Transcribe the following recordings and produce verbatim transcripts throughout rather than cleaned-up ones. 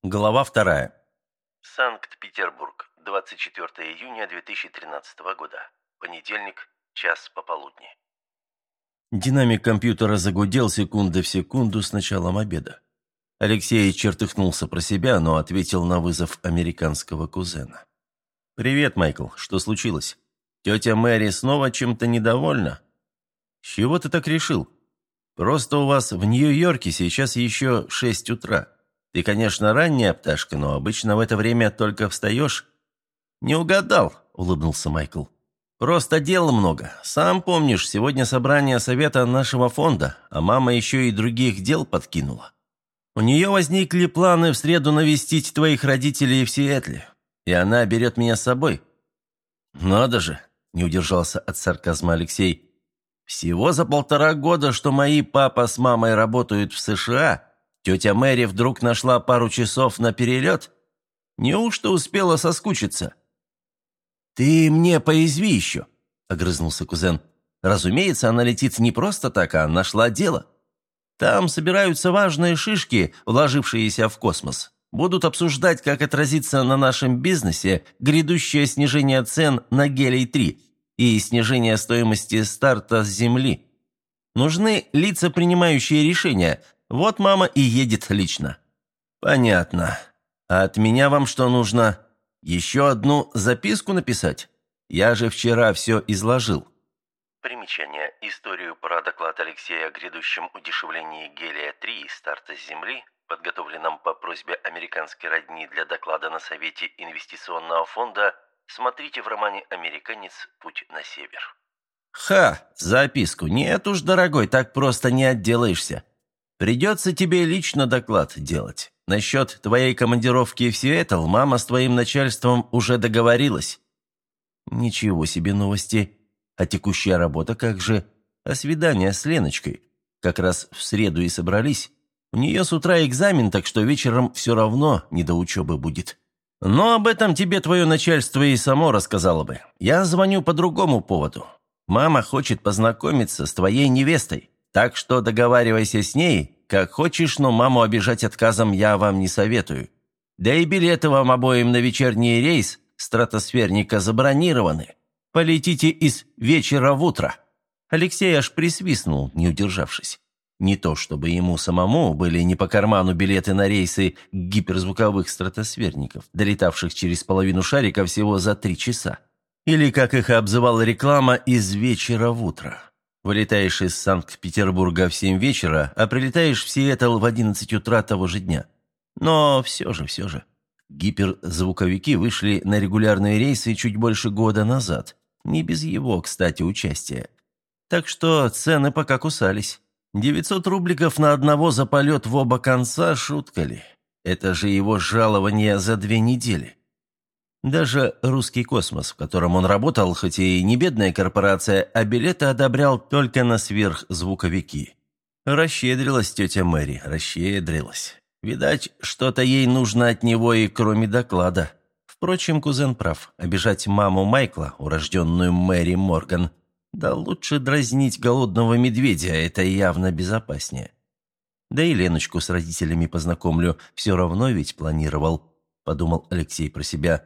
Глава вторая. Санкт-Петербург, двадцать четвёртого июня две тысячи тринадцатого года. Понедельник, час пополудни. Динамик компьютера загудел секунда в секунду с началом обеда. Алексей чертыхнулся про себя, но ответил на вызов американского кузена. «Привет, Майкл. Что случилось? Тетя Мэри снова чем-то недовольна? С чего ты так решил? Просто у вас в Нью-Йорке сейчас еще шесть утра. Ты, конечно, ранняя пташка, но обычно в это время только встаешь». «Не угадал», — улыбнулся Майкл. «Просто дел много. Сам помнишь, сегодня собрание совета нашего фонда, а мама еще и других дел подкинула. У нее возникли планы в среду навестить твоих родителей в Сиэтле, и она берет меня с собой». «Надо же», — не удержался от сарказма Алексей. «Всего за полтора года, что мои папа с мамой работают в США, тетя Мэри вдруг нашла пару часов на перелет? Неужто успела соскучиться?» «Ты мне поязви еще», — огрызнулся кузен. «Разумеется, она летит не просто так, а нашла дело. Там собираются важные шишки, вложившиеся в космос. Будут обсуждать, как отразится на нашем бизнесе грядущее снижение цен на гелий три и снижение стоимости старта с Земли. Нужны лица, принимающие решения. Вот мама и едет лично». «Понятно. А от меня вам что нужно? Еще одну записку написать? Я же вчера все изложил». Примечание. Историю про доклад Алексея о грядущем удешевлении гелия три и старта с Земли, подготовленном по просьбе американской родни для доклада на Совете инвестиционного фонда, смотрите в романе «Американец. Путь на север». «Ха! Записку. Нет уж, дорогой, так просто не отделаешься. Придется тебе лично доклад делать. Насчет твоей командировки в Сиэтл мама с твоим начальством уже договорилась». «Ничего себе новости. А текущая работа как же? А свидание с Леночкой? Как раз в среду и собрались. У нее с утра экзамен, так что вечером все равно не до учебы будет. Но об этом тебе твое начальство и само рассказало бы. Я звоню по другому поводу. Мама хочет познакомиться с твоей невестой, так что договаривайся с ней, как хочешь, но маму обижать отказом я вам не советую. Да и билеты вам обоим на вечерний рейс стратосферника забронированы. Полетите из вечера в утро». Алексей аж присвистнул, не удержавшись. Не то чтобы ему самому были не по карману билеты на рейсы гиперзвуковых стратосферников, долетавших через половину шарика всего за три часа. Или, как их обзывала реклама, из вечера в утро. Вылетаешь из Санкт-Петербурга в семь вечера, а прилетаешь в Сиэтл в одиннадцать утра того же дня. Но все же, все же. Гиперзвуковики вышли на регулярные рейсы чуть больше года назад. Не без его, кстати, участия. Так что цены пока кусались. девятьсот рубликов на одного за полет в оба конца, шутка ли? Это же его жалование за две недели. Даже русский космос, в котором он работал, хоть и не бедная корпорация, а билеты одобрял только на сверхзвуковики. Расщедрилась тетя Мэри, расщедрилась. Видать, что-то ей нужно от него и кроме доклада. Впрочем, кузен прав. Обижать маму Майкла, урожденную Мэри Морган, да лучше дразнить голодного медведя, это явно безопаснее. Да и Леночку с родителями познакомлю, все равно ведь планировал, подумал Алексей про себя.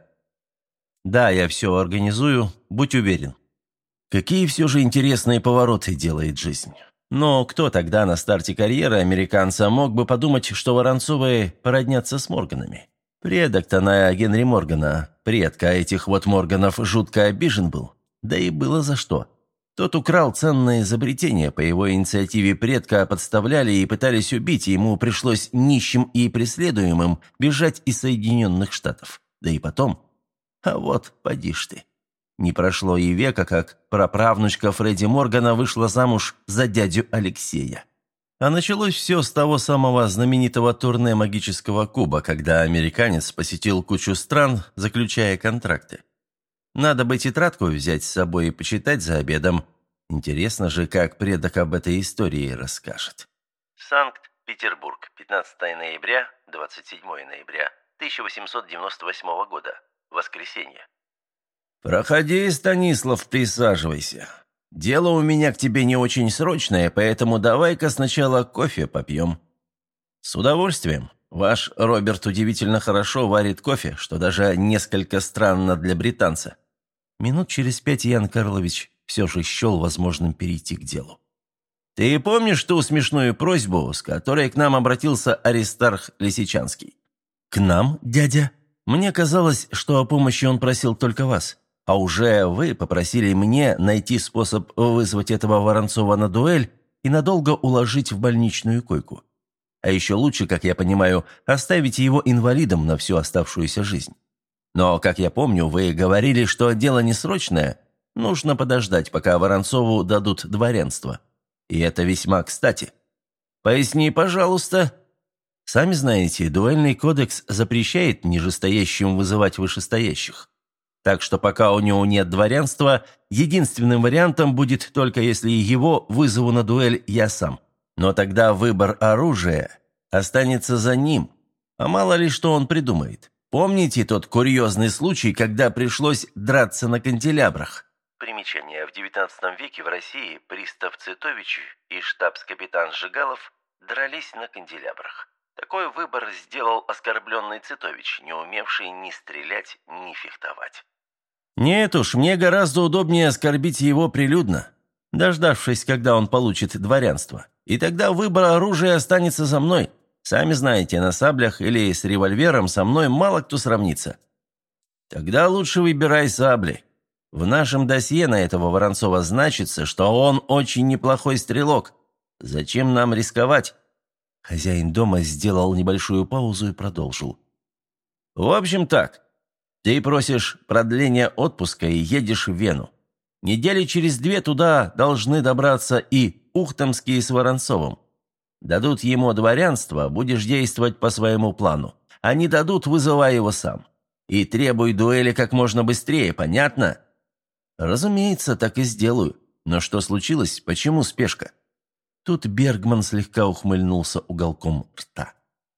Да, я все организую, будь уверен. Какие все же интересные повороты делает жизнь. Но кто тогда на старте карьеры американца мог бы подумать, что Воронцовы породнятся с Морганами? Предок-то на Генри Моргана, предка этих вот Морганов, жутко обижен был. Да и было за что. Тот украл ценное изобретение, по его инициативе предка подставляли и пытались убить, и ему пришлось нищим и преследуемым бежать из Соединенных Штатов. Да и потом. А вот, поди ж ты. Не прошло и века, как праправнучка Фредди Моргана вышла замуж за дядю Алексея. А началось все с того самого знаменитого турне магического куба, когда американец посетил кучу стран, заключая контракты. Надо бы тетрадку взять с собой и почитать за обедом. Интересно же, как предок об этой истории расскажет. Санкт-Петербург, пятнадцатого ноября, двадцать седьмого ноября тысяча восемьсот девяносто восьмого года. Воскресенье. «Проходи, Станислав, присаживайся. Дело у меня к тебе не очень срочное, поэтому давай-ка сначала кофе попьем». «С удовольствием. Ваш Роберт удивительно хорошо варит кофе, что даже несколько странно для британца». Минут через пять Ян Карлович все же счел возможным перейти к делу. «Ты помнишь ту смешную просьбу, с которой к нам обратился Аристарх Лисичанский?» «К нам, дядя? Мне казалось, что о помощи он просил только вас. А уже вы попросили мне найти способ вызвать этого Воронцова на дуэль и надолго уложить в больничную койку. А еще лучше, как я понимаю, оставить его инвалидом на всю оставшуюся жизнь. Но, как я помню, вы говорили, что дело не срочное, нужно подождать, пока Воронцову дадут дворянство. И это весьма кстати. Поясни, пожалуйста». «Сами знаете, дуэльный кодекс запрещает нижестоящим вызывать вышестоящих. Так что пока у него нет дворянства, единственным вариантом будет только если его вызову на дуэль я сам. Но тогда выбор оружия останется за ним. А мало ли что он придумает. Помните тот курьезный случай, когда пришлось драться на канделябрах?» Примечание. В девятнадцатом веке в России пристав Цитович и штабс-капитан Жигалов дрались на канделябрах. Такой выбор сделал оскорбленный Цитович, не умевший ни стрелять, ни фехтовать. «Нет уж, мне гораздо удобнее оскорбить его прилюдно, дождавшись, когда он получит дворянство. И тогда выбор оружия останется за мной. Сами знаете, на саблях или с револьвером со мной мало кто сравнится». «Тогда лучше выбирай сабли. В нашем досье на этого Воронцова значится, что он очень неплохой стрелок. Зачем нам рисковать?» Хозяин дома сделал небольшую паузу и продолжил. «В общем так, ты просишь продления отпуска и едешь в Вену. Недели через две туда должны добраться и Ухтомские с Воронцовым. Дадут ему дворянство, будешь действовать по своему плану. А не дадут, вызывай его сам. И требуй дуэли как можно быстрее, понятно?» «Разумеется, так и сделаю. Но что случилось? Почему спешка?» Тут Бергман слегка ухмыльнулся уголком рта.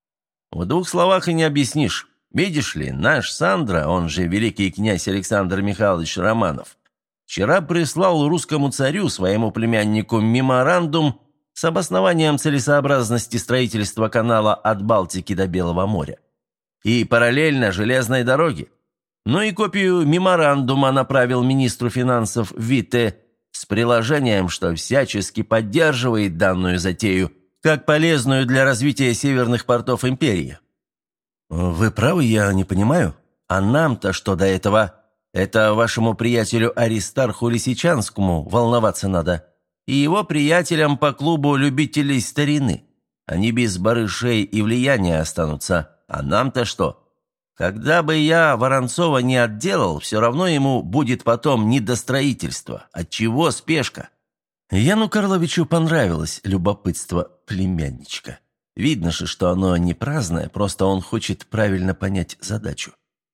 «В двух словах и не объяснишь. Видишь ли, наш Сандра, он же великий князь Александр Михайлович Романов, вчера прислал русскому царю, своему племяннику, меморандум с обоснованием целесообразности строительства канала от Балтики до Белого моря. И параллельно железной дороги. Ну и копию меморандума направил министру финансов Витте с приложением, что всячески поддерживает данную затею как полезную для развития северных портов империи». «Вы правы, я не понимаю. А нам-то что до этого? Это вашему приятелю Аристарху Лисичанскому волноваться надо. И его приятелям по клубу любителей старины. Они без барышей и влияния останутся. А нам-то что? Когда бы я Воронцова не отделал, все равно ему будет потом не до строительства. Отчего спешка?» Яну Карловичу понравилось любопытство племянничка. Видно же, что оно не праздное, просто он хочет правильно понять задачу.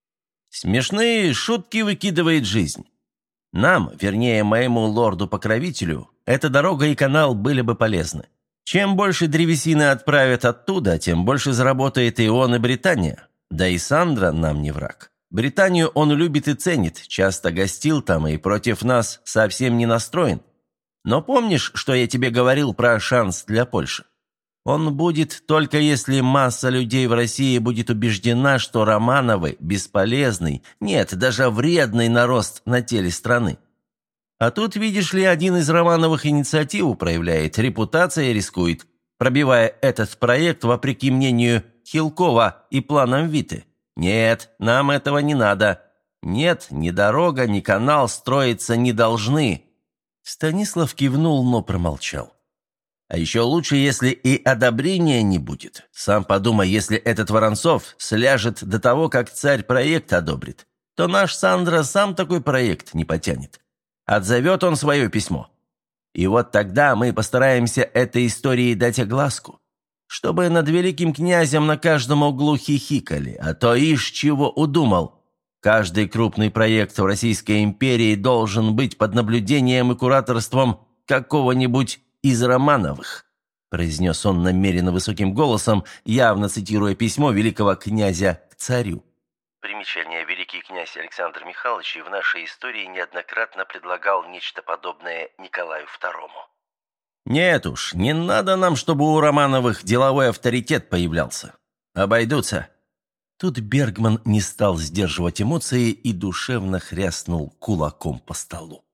«Смешные шутки выкидывает жизнь. Нам, вернее, моему лорду-покровителю, эта дорога и канал были бы полезны. Чем больше древесины отправят оттуда, тем больше заработает и он, и Британия. Да и Сандра нам не враг. Британию он любит и ценит, часто гостил там и против нас совсем не настроен. Но помнишь, что я тебе говорил про шанс для Польши? Он будет только если масса людей в России будет убеждена, что Романовы – бесполезный, нет, даже вредный нарост на теле страны. А тут, видишь ли, один из Романовых инициативу проявляет, репутация рискует, пробивая этот проект вопреки мнению Хилкова и планам Витте. Нет, нам этого не надо. Нет, ни дорога, ни канал строиться не должны». Станислав кивнул, но промолчал. «А еще лучше, если и одобрения не будет. Сам подумай, если этот Воронцов сляжет до того, как царь проект одобрит, то наш Сандра сам такой проект не потянет. Отзовет он свое письмо. И вот тогда мы постараемся этой истории дать огласку, чтобы над великим князем на каждом углу хихикали, а то ишь чего удумал. Каждый крупный проект в Российской империи должен быть под наблюдением и кураторством какого-нибудь из Романовых», произнес он намеренно высоким голосом, явно цитируя письмо великого князя к царю. Примечание. Великий князь Александр Михайлович в нашей истории неоднократно предлагал нечто подобное Николаю второму. «Нет уж, не надо нам, чтобы у Романовых деловой авторитет появлялся. обойдутся». Тут Бергман не стал сдерживать эмоции и душевно хряснул кулаком по столу.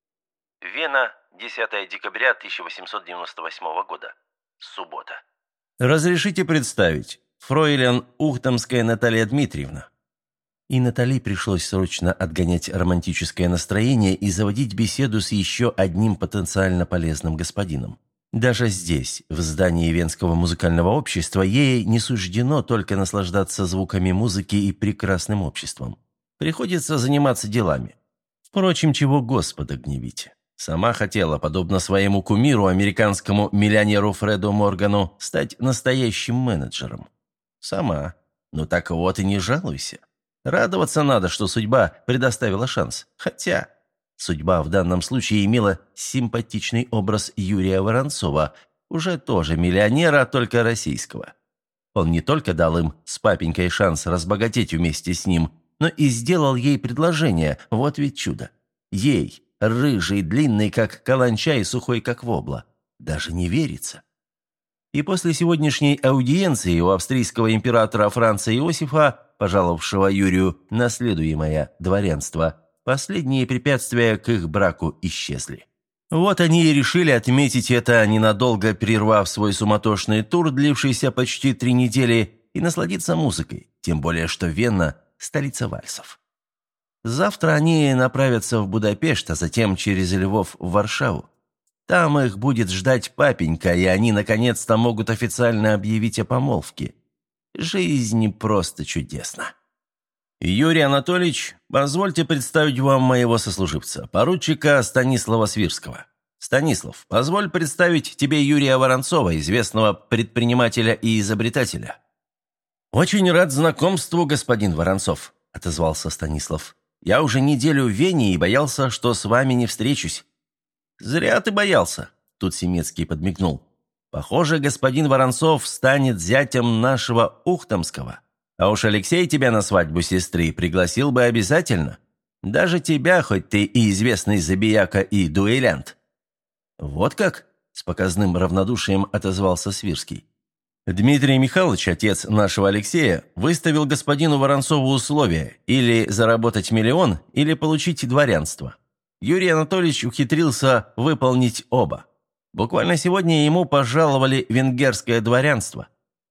Вена, десятое декабря тысяча восемьсот девяносто восьмого года. Суббота. «Разрешите представить, фройлен Ухтомская Наталья Дмитриевна». И Натали пришлось срочно отгонять романтическое настроение и заводить беседу с еще одним потенциально полезным господином. Даже здесь, в здании Венского музыкального общества, ей не суждено только наслаждаться звуками музыки и прекрасным обществом. Приходится заниматься делами. Впрочем, чего Господа гневить. Сама хотела, подобно своему кумиру, американскому миллионеру Фреду Моргану, стать настоящим менеджером. Сама. Ну так вот и не жалуйся. Радоваться надо, что судьба предоставила шанс. Хотя судьба в данном случае имела симпатичный образ Юрия Воронцова, уже тоже миллионера, только российского. Он не только дал им с папенькой шанс разбогатеть вместе с ним, но и сделал ей предложение, вот ведь чудо. Ей, рыжий, длинный, как каланча и сухой, как вобла. Даже не верится. И после сегодняшней аудиенции у австрийского императора Франца Иосифа, пожаловавшего Юрию наследуемое дворянство, последние препятствия к их браку исчезли. Вот они и решили отметить это, ненадолго прервав свой суматошный тур, длившийся почти три недели, и насладиться музыкой, тем более что Вена – столица вальсов. Завтра они направятся в Будапешт, а затем через Львов в Варшаву. Там их будет ждать папенька, и они наконец-то могут официально объявить о помолвке. Жизнь просто чудесна. Юрий Анатольевич, позвольте представить вам моего сослуживца, поручика Станислава Свирского. Станислав, позволь представить тебе Юрия Воронцова, известного предпринимателя и изобретателя. Очень рад знакомству, господин Воронцов, отозвался Станислав. Я уже неделю в Вене и боялся, что с вами не встречусь. «Зря ты боялся», – тут Семецкий подмигнул. «Похоже, господин Воронцов станет зятем нашего Ухтомского. А уж Алексей тебя на свадьбу сестры пригласил бы обязательно. Даже тебя, хоть ты и известный забияка и дуэлянт». «Вот как?» – с показным равнодушием отозвался Свирский. «Дмитрий Михайлович, отец нашего Алексея, выставил господину Воронцову условия – или заработать миллион, или получить дворянство. Юрий Анатольевич ухитрился выполнить оба. Буквально сегодня ему пожаловали венгерское дворянство».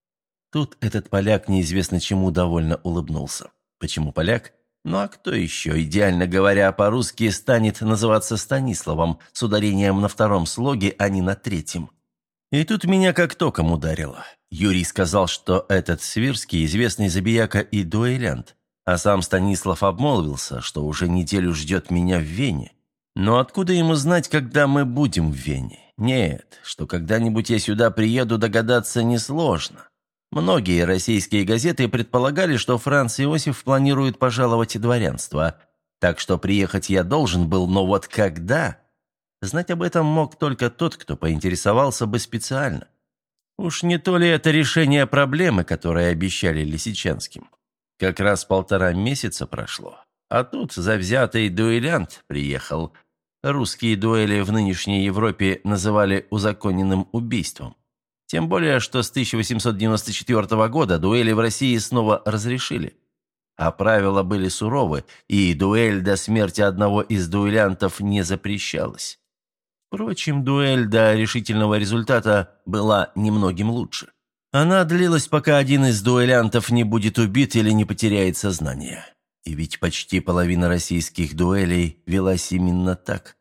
Тут этот поляк неизвестно чему довольно улыбнулся. Почему поляк? Ну а кто еще, идеально говоря по-русски, станет называться Станиславом с ударением на втором слоге, а не на третьем? И тут меня как током ударило. Юрий сказал, что этот Свирский известный забияка и дуэлянт, а сам Станислав обмолвился, что уже неделю ждет меня в Вене. Но откуда ему знать, когда мы будем в Вене? Нет, что когда-нибудь я сюда приеду, догадаться несложно. Многие российские газеты предполагали, что Франц Иосиф планирует пожаловать дворянство. Так что приехать я должен был, но вот когда? Знать об этом мог только тот, кто поинтересовался бы специально. Уж не то ли это решение проблемы, которое обещали Лисичанским? Как раз полтора месяца прошло, а тут завзятый дуэлянт приехал. Русские дуэли в нынешней Европе называли узаконенным убийством. Тем более, что с тысяча восемьсот девяносто четвёртого года дуэли в России снова разрешили. А правила были суровы, и дуэль до смерти одного из дуэлянтов не запрещалась. Впрочем, дуэль до решительного результата была немногим лучше. Она длилась, пока один из дуэлянтов не будет убит или не потеряет сознание. И ведь почти половина российских дуэлей велась именно так.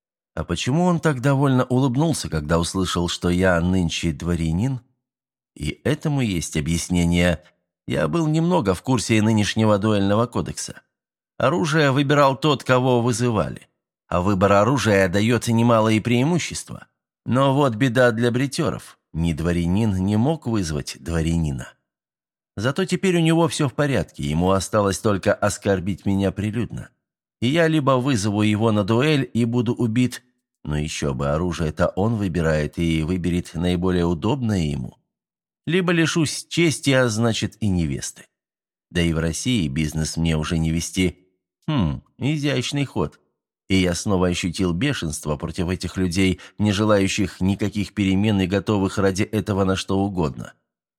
А почему он так довольно улыбнулся, когда услышал, что я нынче дворянин? И этому есть объяснение. Я был немного в курсе нынешнего дуэльного кодекса. Оружие выбирал тот, кого вызывали. А выбор оружия дает немалые преимущества. Но вот беда для бритеров. Ни дворянин не мог вызвать дворянина. Зато теперь у него все в порядке, ему осталось только оскорбить меня прилюдно. И я либо вызову его на дуэль и буду убит, но еще бы оружие-то он выбирает и выберет наиболее удобное ему, либо лишусь чести, а значит и невесты. Да и в России бизнес мне уже не вести. Хм, изящный ход. И я снова ощутил бешенство против этих людей, не желающих никаких перемен и готовых ради этого на что угодно.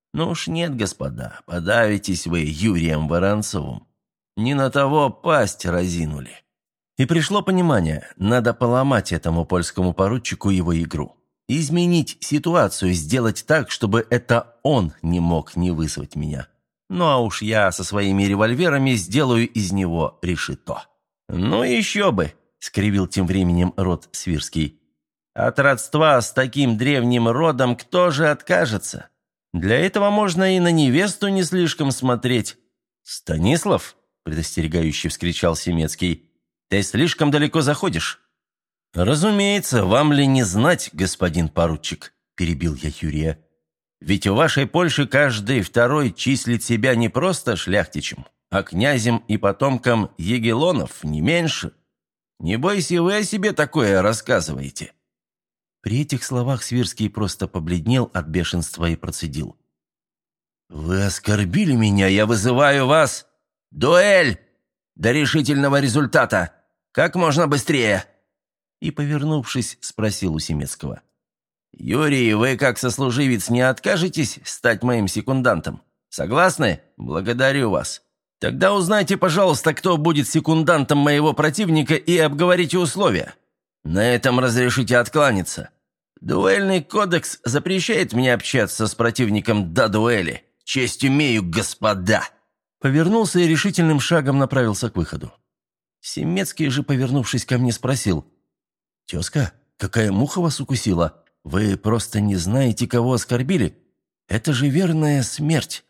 Ну уж нет, господа, подавитесь вы Юрием Воронцовым. Не на того пасть разинули. И пришло понимание, надо поломать этому польскому поручику его игру. Изменить ситуацию, сделать так, чтобы это он не мог не вызвать меня. Ну а уж я со своими револьверами сделаю из него решето. «Ну еще бы!» — скривил тем временем рот Свирский. «От родства с таким древним родом кто же откажется? Для этого можно и на невесту не слишком смотреть». «Станислав?» — предостерегающе вскричал Семецкий. «Ты слишком далеко заходишь». «Разумеется, вам ли не знать, господин поручик?» – перебил я Юрия. «Ведь в вашей Польше каждый второй числит себя не просто шляхтичем, а князем и потомком егелонов, не меньше. Не бойся, вы о себе такое рассказываете». При этих словах Свирский просто побледнел от бешенства и процедил. «Вы оскорбили меня, я вызываю вас! Дуэль! До решительного результата! Как можно быстрее!» И, повернувшись, спросил у Семецкого. «Юрий, вы как сослуживец не откажетесь стать моим секундантом? Согласны? Благодарю вас. Тогда узнайте, пожалуйста, кто будет секундантом моего противника и обговорите условия. На этом разрешите откланяться. Дуэльный кодекс запрещает мне общаться с противником до дуэли. Честь имею, господа!» Повернулся и решительным шагом направился к выходу. Семецкий же, повернувшись ко мне, спросил. «Тезка, какая муха вас укусила? Вы просто не знаете, кого оскорбили. Это же верная смерть».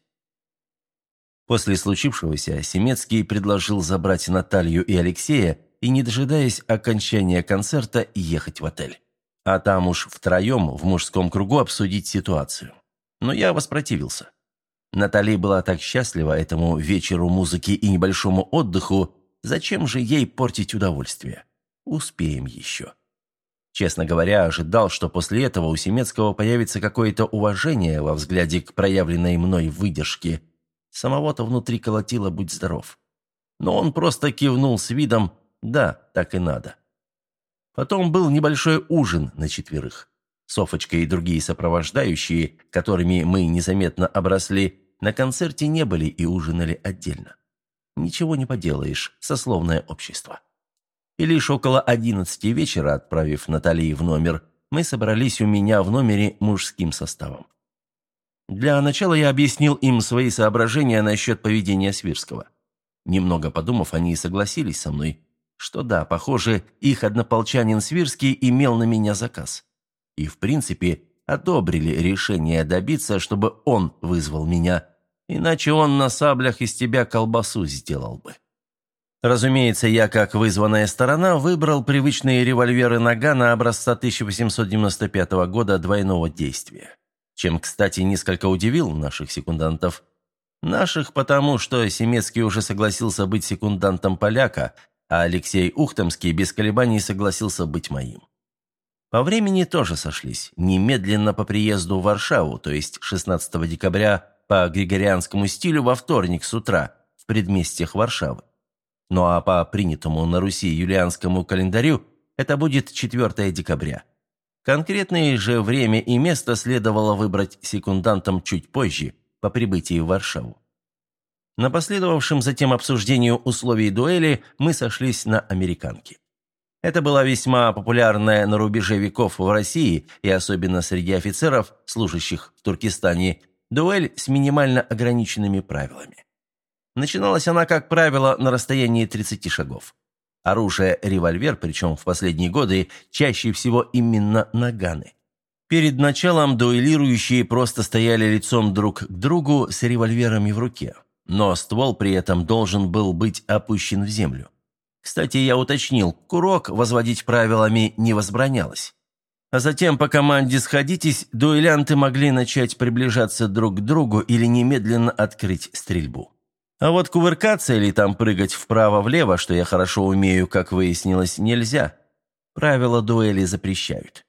После случившегося Семецкий предложил забрать Наталью и Алексея и, не дожидаясь окончания концерта, ехать в отель. А там уж втроем в мужском кругу обсудить ситуацию. Но я воспротивился. Наталья была так счастлива этому вечеру музыки и небольшому отдыху, зачем же ей портить удовольствие? Успеем еще. Честно говоря, ожидал, что после этого у Семецкого появится какое-то уважение во взгляде к проявленной мной выдержке. Самого-то внутри колотило «будь здоров». Но он просто кивнул с видом «да, так и надо». Потом был небольшой ужин на четверых. Софочка и другие сопровождающие, которыми мы незаметно обросли, на концерте не были и ужинали отдельно. Ничего не поделаешь, сословное общество. И лишь около одиннадцати вечера, отправив Наталью в номер, мы собрались у меня в номере мужским составом. Для начала я объяснил им свои соображения насчет поведения Свирского. Немного подумав, они согласились со мной, что да, похоже, их однополчанин Свирский имел на меня заказ. И, в принципе, одобрили решение добиться, чтобы он вызвал меня, иначе он на саблях из тебя колбасу сделал бы. Разумеется, я, как вызванная сторона, выбрал привычные револьверы Нагана образца тысяча восемьсот девяносто пятого года двойного действия. Чем, кстати, несколько удивил наших секундантов. Наших потому, что Семецкий уже согласился быть секундантом поляка, а Алексей Ухтомский без колебаний согласился быть моим. По времени тоже сошлись, немедленно по приезду в Варшаву, то есть шестнадцатого декабря по григорианскому стилю во вторник с утра в предместьях Варшавы. Ну а по принятому на Руси юлианскому календарю это будет четвёртого декабря. Конкретное же время и место следовало выбрать секундантам чуть позже, по прибытии в Варшаву. На последовавшем затем обсуждению условий дуэли мы сошлись на американке. Это была весьма популярная на рубеже веков в России и особенно среди офицеров, служащих в Туркестане, дуэль с минимально ограниченными правилами. Начиналась она, как правило, на расстоянии тридцати шагов. Оружие – револьвер, причем в последние годы чаще всего именно наганы. Перед началом дуэлирующие просто стояли лицом друг к другу с револьверами в руке, но ствол при этом должен был быть опущен в землю. Кстати, я уточнил, курок возводить правилами не возбранялось. А затем по команде «сходитесь» дуэлянты могли начать приближаться друг к другу или немедленно открыть стрельбу. А вот кувыркаться или там прыгать вправо-влево, что я хорошо умею, как выяснилось, нельзя. Правила дуэли запрещают.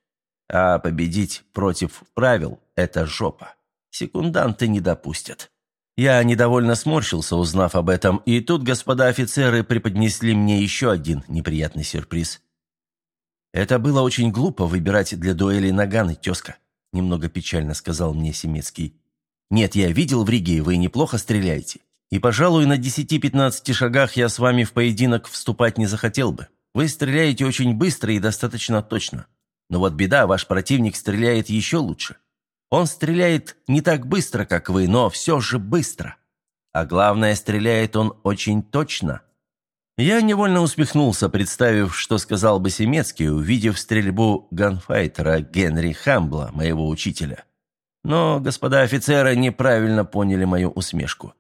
А победить против правил – это жопа. Секунданты не допустят. Я недовольно сморщился, узнав об этом, и тут господа офицеры преподнесли мне еще один неприятный сюрприз. «Это было очень глупо выбирать для дуэли наганы, тезка», – немного печально сказал мне Семецкий. Нет, я видел в Риге, вы неплохо стреляете. И, пожалуй, на десяти-пятнадцати шагах я с вами в поединок вступать не захотел бы. Вы стреляете очень быстро и достаточно точно. Но вот беда, ваш противник стреляет еще лучше. Он стреляет не так быстро, как вы, но все же быстро. А главное, стреляет он очень точно». Я невольно усмехнулся, представив, что сказал бы Семецкий, увидев стрельбу ганфайтера Генри Хамбла, моего учителя. Но господа офицеры неправильно поняли мою усмешку.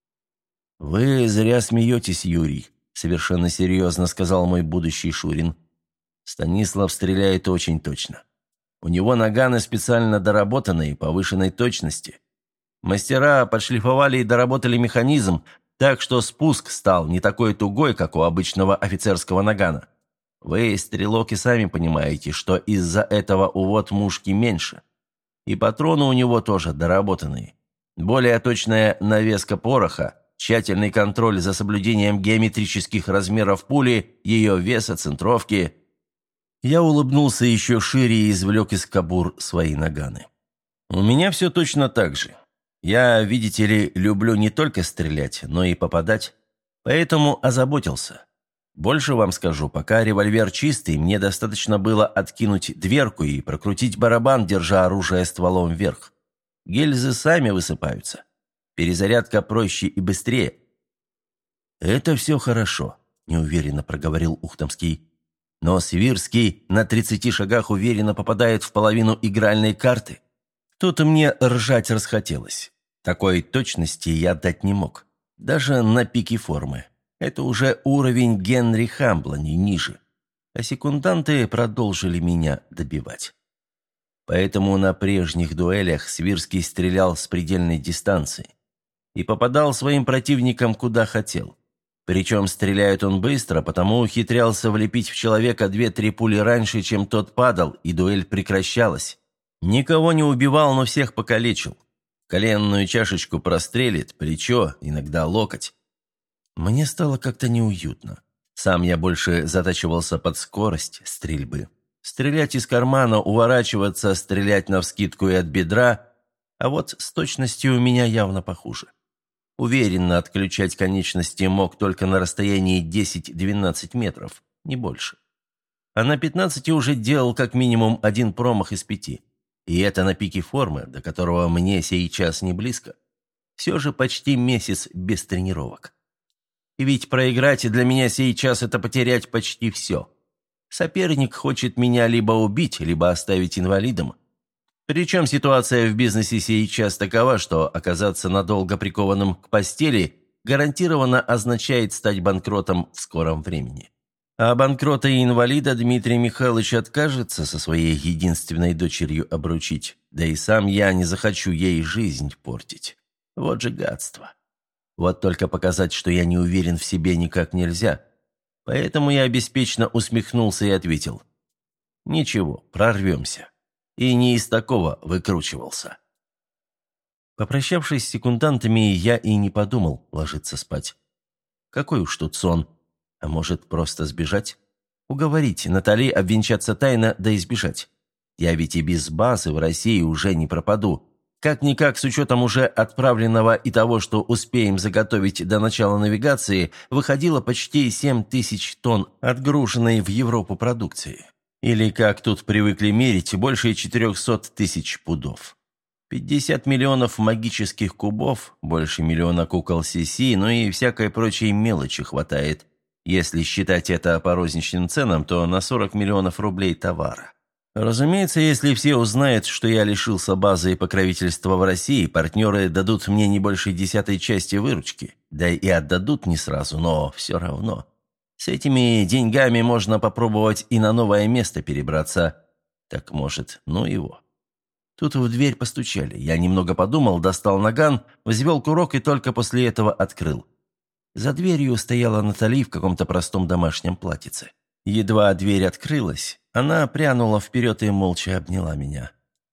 «Вы зря смеетесь, Юрий», — совершенно серьезно сказал мой будущий Шурин. «Станислав стреляет очень точно. У него наганы специально доработанные, повышенной точности. Мастера подшлифовали и доработали механизм, так что спуск стал не такой тугой, как у обычного офицерского нагана. Вы, стрелок, и сами понимаете, что из-за этого увод мушки меньше. И патроны у него тоже доработанные. Более точная навеска пороха, тщательный контроль за соблюдением геометрических размеров пули, ее веса, центровки». Я улыбнулся еще шире и извлек из кобур свои наганы. «У меня все точно так же. Я, видите ли, люблю не только стрелять, но и попадать. Поэтому озаботился. Больше вам скажу, пока револьвер чистый, мне достаточно было откинуть дверку и прокрутить барабан, держа оружие стволом вверх. Гильзы сами высыпаются. Перезарядка проще и быстрее». «Это все хорошо», – неуверенно проговорил Ухтомский. «Но Свирский на тридцати шагах уверенно попадает в половину игральной карты. Тут мне ржать расхотелось. Такой точности я дать не мог. Даже на пике формы. Это уже уровень Генри Хамбла, не ниже. А секунданты продолжили меня добивать. Поэтому на прежних дуэлях Свирский стрелял с предельной дистанции и попадал своим противникам куда хотел. Причем стреляет он быстро, потому ухитрялся влепить в человека две-три пули раньше, чем тот падал, и дуэль прекращалась. Никого не убивал, но всех покалечил. Коленную чашечку прострелит, плечо, иногда локоть. Мне стало как-то неуютно. Сам я больше затачивался под скорость стрельбы. Стрелять из кармана, уворачиваться, стрелять навскидку и от бедра. А вот с точностью у меня явно похуже. Уверенно отключать конечности мог только на расстоянии десять-двенадцать метров, не больше. А на пятнадцати уже делал как минимум один промах из пяти. И это на пике формы, до которого мне сейчас не близко. Все же почти месяц без тренировок. И ведь проиграть для меня сейчас – это потерять почти все. Соперник хочет меня либо убить, либо оставить инвалидом. Причем ситуация в бизнесе сейчас такова, что оказаться надолго прикованным к постели гарантированно означает стать банкротом в скором времени. А банкрота и инвалида Дмитрий Михайлович откажется со своей единственной дочерью обручить, да и сам я не захочу ей жизнь портить. Вот же гадство. Вот только показать, что я не уверен в себе, никак нельзя. Поэтому я беспечно усмехнулся и ответил: «Ничего, прорвемся». И не из такого выкручивался. Попрощавшись с секундантами, я и не подумал ложиться спать. Какой уж тут сон. А может, просто сбежать? Уговорить Натали обвенчаться тайно, да избежать. Я ведь и без базы в России уже не пропаду. Как-никак, с учетом уже отправленного и того, что успеем заготовить до начала навигации, выходило почти семь тысяч тонн отгруженной в Европу продукции. Или, как тут привыкли мерить, больше четырехсот тысяч пудов. пятьдесят миллионов магических кубов, больше миллиона кукол Си-Си, ну и всякой прочей мелочи хватает. Если считать это по розничным ценам, то на сорок миллионов рублей товара. Разумеется, если все узнают, что я лишился базы и покровительства в России, партнеры дадут мне не больше десятой части выручки. Да и отдадут не сразу, но все равно. С этими деньгами можно попробовать и на новое место перебраться. Так может, ну его. Тут в дверь постучали. Я немного подумал, достал наган, взвел курок и только после этого открыл. За дверью стояла Натали в каком-то простом домашнем платьице. Едва дверь открылась, она прянула вперед и молча обняла меня.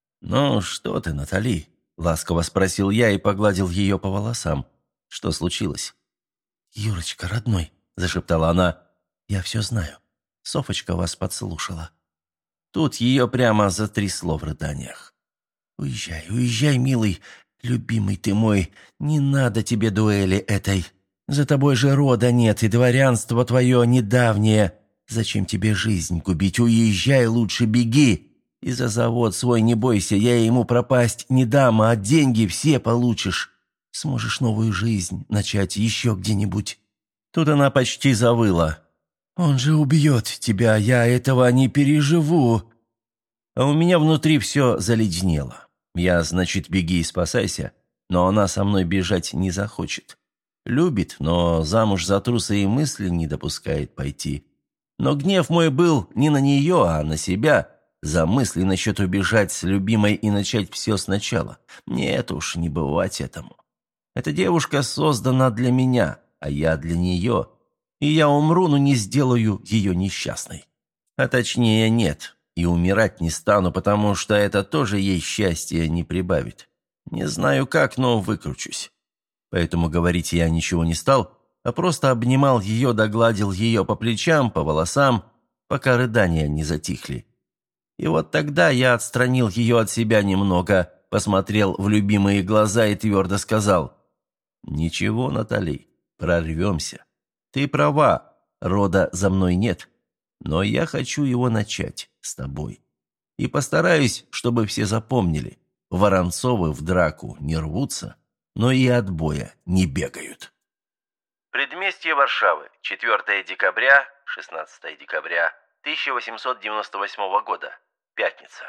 «Ну что ты, Натали?» – ласково спросил я и погладил ее по волосам. «Что случилось?» «Юрочка, родной», – зашептала она, – «я все знаю. Софочка вас подслушала». Тут ее прямо затрясло в рыданиях. «Уезжай, уезжай, милый. «Любимый ты мой, не надо тебе дуэли этой. За тобой же рода нет, и дворянство твое недавнее. Зачем тебе жизнь губить? Уезжай лучше, беги. И за завод свой не бойся, я ему пропасть не дам, а деньги все получишь. Сможешь новую жизнь начать еще где-нибудь». Тут она почти завыла. «Он же убьет тебя, я этого не переживу». А у меня внутри все заледенело. Я, значит, беги и спасайся, но она со мной бежать не захочет. Любит, но замуж за труса и мысли не допускает пойти. Но гнев мой был не на нее, а на себя, за мысли насчет убежать с любимой и начать все сначала. Нет уж, не бывать этому. Эта девушка создана для меня, а я для нее. И я умру, но не сделаю ее несчастной. А точнее, нет, и умирать не стану, потому что это тоже ей счастья не прибавит. Не знаю как, но выкручусь. Поэтому говорить я ничего не стал, а просто обнимал ее, догладил ее по плечам, по волосам, пока рыдания не затихли. И вот тогда я отстранил ее от себя немного, посмотрел в любимые глаза и твердо сказал: «Ничего, Натали, прорвемся. Ты права, рода за мной нет, но я хочу его начать с тобой. И постараюсь, чтобы все запомнили, Воронцовы в драку не рвутся, но и от боя не бегают». Предместье Варшавы, четвёртого декабря, шестнадцатого декабря тысяча восемьсот девяносто восьмого года, пятница.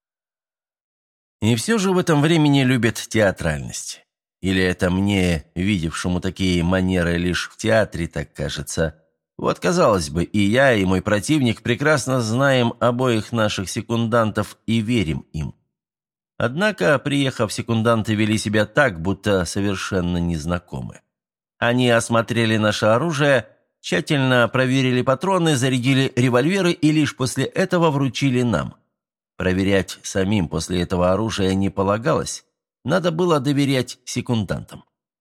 И все же в этом времени любят театральность. Или это мне, видевшему такие манеры лишь в театре, так кажется. Вот, казалось бы, и я, и мой противник прекрасно знаем обоих наших секундантов и верим им. Однако, приехав, секунданты вели себя так, будто совершенно незнакомы. Они осмотрели наше оружие, тщательно проверили патроны, зарядили револьверы и лишь после этого вручили нам. Проверять самим после этого оружия не полагалось, надо было доверять секундантам.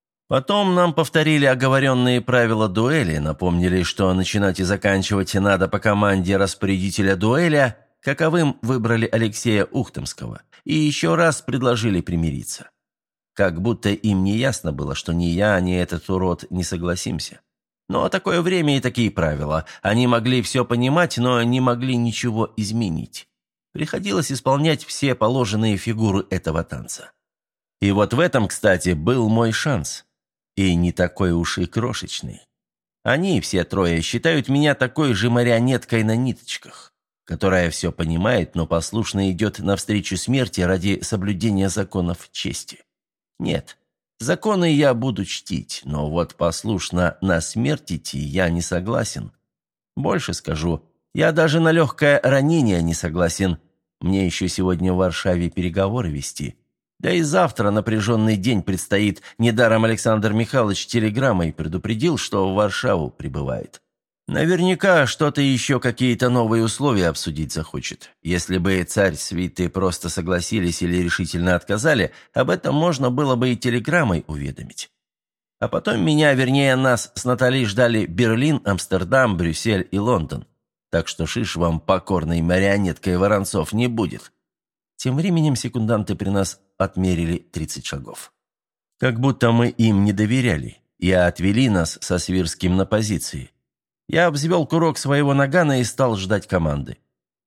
Потом нам повторили оговоренные правила дуэли, напомнили, что начинать и заканчивать надо по команде распорядителя дуэля, каковым выбрали Алексея Ухтомского, и еще раз предложили примириться. Как будто им не ясно было, что ни я, ни этот урод не согласимся. Но такое время и такие правила. Они могли все понимать, но не могли ничего изменить. Приходилось исполнять все положенные фигуры этого танца. И вот в этом, кстати, был мой шанс. И не такой уж и крошечный. Они, все трое, считают меня такой же марионеткой на ниточках, которая все понимает, но послушно идет навстречу смерти ради соблюдения законов чести. Нет, законы я буду чтить, но вот послушно на смерть идти я не согласен. Больше скажу, я даже на легкое ранение не согласен. Мне еще сегодня в Варшаве переговоры вести. Да и завтра напряженный день предстоит. Недаром Александр Михайлович телеграммой предупредил, что в Варшаву прибывает. Наверняка что-то еще, какие-то новые условия обсудить захочет. Если бы царь свиты просто согласились или решительно отказали, об этом можно было бы и телеграммой уведомить. А потом меня, вернее нас, с Натальей ждали Берлин, Амстердам, Брюссель и Лондон. Так что шиш вам покорной марионеткой Воронцов не будет. Тем временем секунданты при нас отмерили тридцать шагов. Как будто мы им не доверяли, и отвели нас со Свирским на позиции. Я обзвел курок своего нагана и стал ждать команды.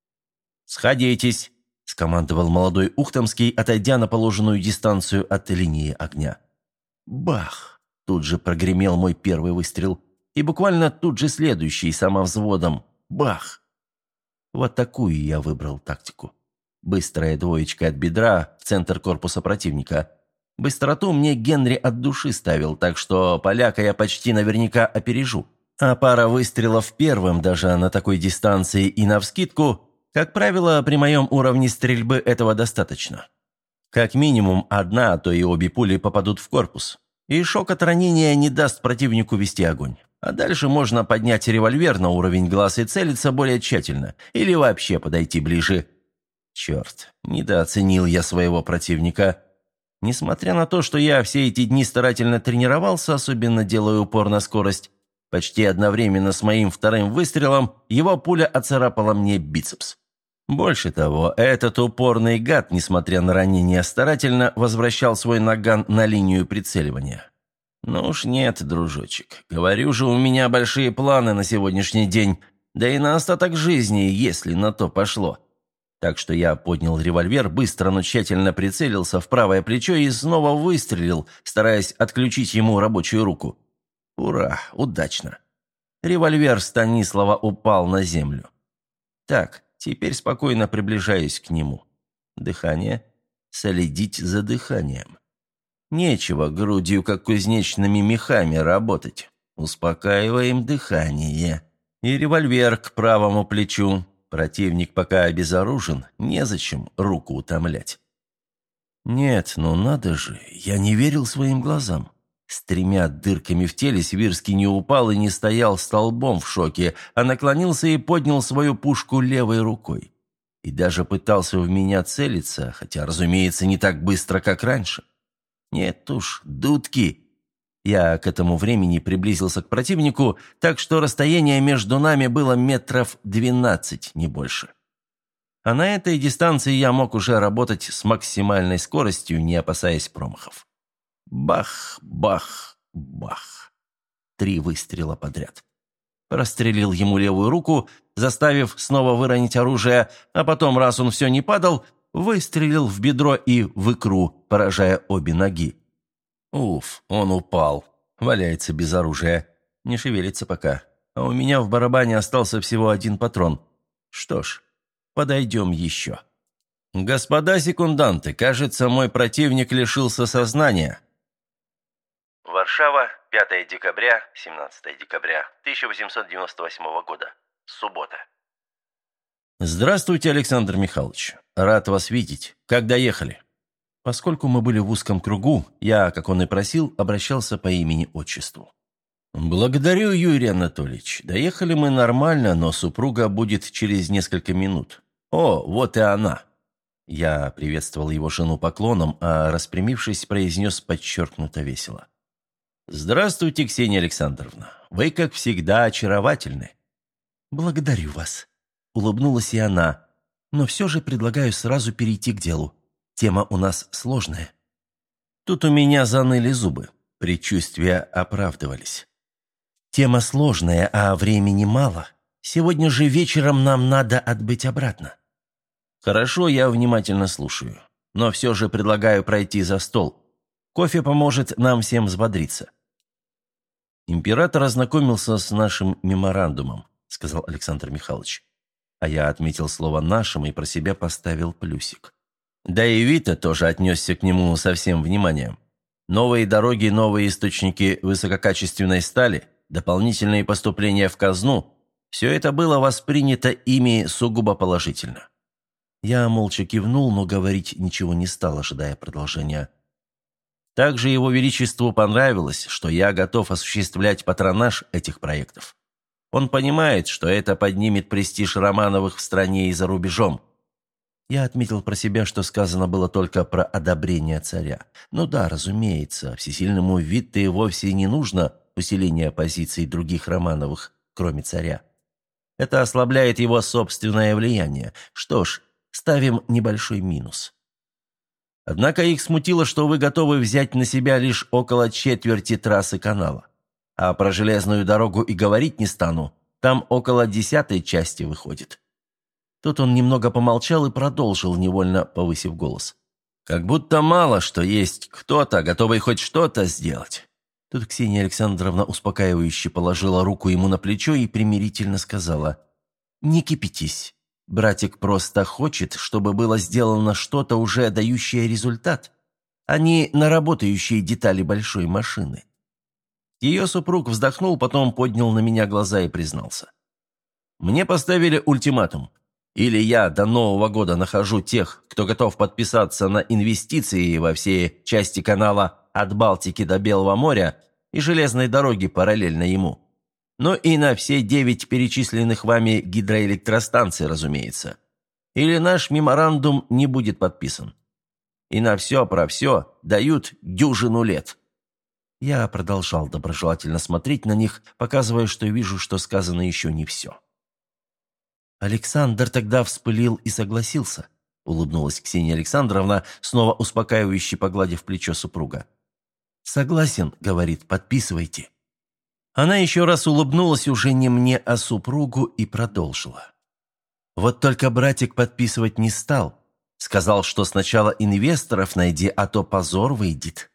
«Сходитесь», — скомандовал молодой Ухтомский, отойдя на положенную дистанцию от линии огня. Бах! Тут же прогремел мой первый выстрел, и буквально тут же следующий, самовзводом. Бах! Вот такую я выбрал тактику. Быстрая двоечка от бедра в центр корпуса противника. Быстроту мне Генри от души ставил, так что поляка я почти наверняка опережу. А пара выстрелов первым даже на такой дистанции и навскидку, как правило, при моем уровне стрельбы этого достаточно. Как минимум одна, а то и обе пули попадут в корпус. И шок от ранения не даст противнику вести огонь. А дальше можно поднять револьвер на уровень глаз и целиться более тщательно. Или вообще подойти ближе. Черт, недооценил я своего противника. Несмотря на то, что я все эти дни старательно тренировался, особенно делая упор на скорость, почти одновременно с моим вторым выстрелом его пуля оцарапала мне бицепс. Больше того, этот упорный гад, несмотря на ранение, старательно возвращал свой наган на линию прицеливания. «Ну уж нет, дружочек, говорю же, у меня большие планы на сегодняшний день, да и на остаток жизни, если на то пошло». Так что я поднял револьвер, быстро, но тщательно прицелился в правое плечо и снова выстрелил, стараясь отключить ему рабочую руку. Ура, удачно. Револьвер Станислава упал на землю. Так, теперь спокойно приближаюсь к нему. Дыхание. Следить за дыханием. Нечего грудью, как кузнечными мехами, работать. Успокаиваем дыхание. И револьвер к правому плечу. Противник пока обезоружен, незачем руку утомлять. Нет, ну надо же, я не верил своим глазам. С тремя дырками в теле Свирский не упал и не стоял столбом в шоке, а наклонился и поднял свою пушку левой рукой. И даже пытался в меня целиться, хотя, разумеется, не так быстро, как раньше. Нет уж, дудки. Я к этому времени приблизился к противнику, так что расстояние между нами было метров двенадцать, не больше. А на этой дистанции я мог уже работать с максимальной скоростью, не опасаясь промахов. Бах, бах, бах. Три выстрела подряд. Прострелил ему левую руку, заставив снова выронить оружие, а потом, раз он все не падал, выстрелил в бедро и в икру, поражая обе ноги. Уф, он упал. Валяется без оружия. Не шевелится пока. А у меня в барабане остался всего один патрон. Что ж, подойдем еще. Господа секунданты, кажется, мой противник лишился сознания. Варшава, пятое декабря, семнадцатое декабря тысяча восемьсот девяносто восьмого года. Суббота. Здравствуйте, Александр Михайлович. Рад вас видеть. Как доехали? Поскольку мы были в узком кругу, я, как он и просил, обращался по имени-отчеству. «Благодарю, Юрий Анатольевич. Доехали мы нормально, но супруга будет через несколько минут. О, вот и она!» Я приветствовал его жену поклоном, а, распрямившись, произнес подчеркнуто весело. «Здравствуйте, Ксения Александровна. Вы, как всегда, очаровательны». «Благодарю вас», — улыбнулась и она. «Но все же предлагаю сразу перейти к делу. Тема у нас сложная». Тут у меня заныли зубы. Предчувствия оправдывались. «Тема сложная, а времени мало. Сегодня же вечером нам надо отбыть обратно». «Хорошо, я внимательно слушаю. Но все же предлагаю пройти за стол. Кофе поможет нам всем взбодриться». «Император ознакомился с нашим меморандумом», — сказал Александр Михайлович. А я отметил слово «нашим» и про себя поставил плюсик. Да и Вита тоже отнесся к нему со всем вниманием. Новые дороги, новые источники высококачественной стали, дополнительные поступления в казну – все это было воспринято ими сугубо положительно. Я молча кивнул, но говорить ничего не стал, ожидая продолжения. Также Его Величеству понравилось, что я готов осуществлять патронаж этих проектов. Он понимает, что это поднимет престиж Романовых в стране и за рубежом. Я отметил про себя, что сказано было только про одобрение царя. Ну да, разумеется, всесильному Витте вовсе не нужно усиление позиций других Романовых, кроме царя. Это ослабляет его собственное влияние. Что ж, ставим небольшой минус. Однако их смутило, что вы готовы взять на себя лишь около четверти трассы канала. А про железную дорогу и говорить не стану, там около десятой части выходит. Тут он немного помолчал и продолжил, невольно повысив голос. «Как будто мало, что есть кто-то, готовый хоть что-то сделать». Тут Ксения Александровна успокаивающе положила руку ему на плечо и примирительно сказала: «Не кипятись. Братик просто хочет, чтобы было сделано что-то, уже дающее результат, а не наработающие детали большой машины». Ее супруг вздохнул, потом поднял на меня глаза и признался: «Мне поставили ультиматум. Или я до Нового года нахожу тех, кто готов подписаться на инвестиции во все части канала от Балтики до Белого моря и железной дороги параллельно ему. Ну и на все девять перечисленных вами гидроэлектростанций, разумеется. Или наш меморандум не будет подписан. И на все про все дают дюжину лет». Я продолжал доброжелательно смотреть на них, показывая, что вижу, что сказано еще не все. Александр тогда вспылил и согласился, улыбнулась Ксения Александровна, снова успокаивающе погладив плечо супруга. «Согласен», — говорит, — «подписывайте». Она еще раз улыбнулась уже не мне, а супругу и продолжила. «Вот только братик подписывать не стал. Сказал, что сначала инвесторов найди, а то позор выйдет».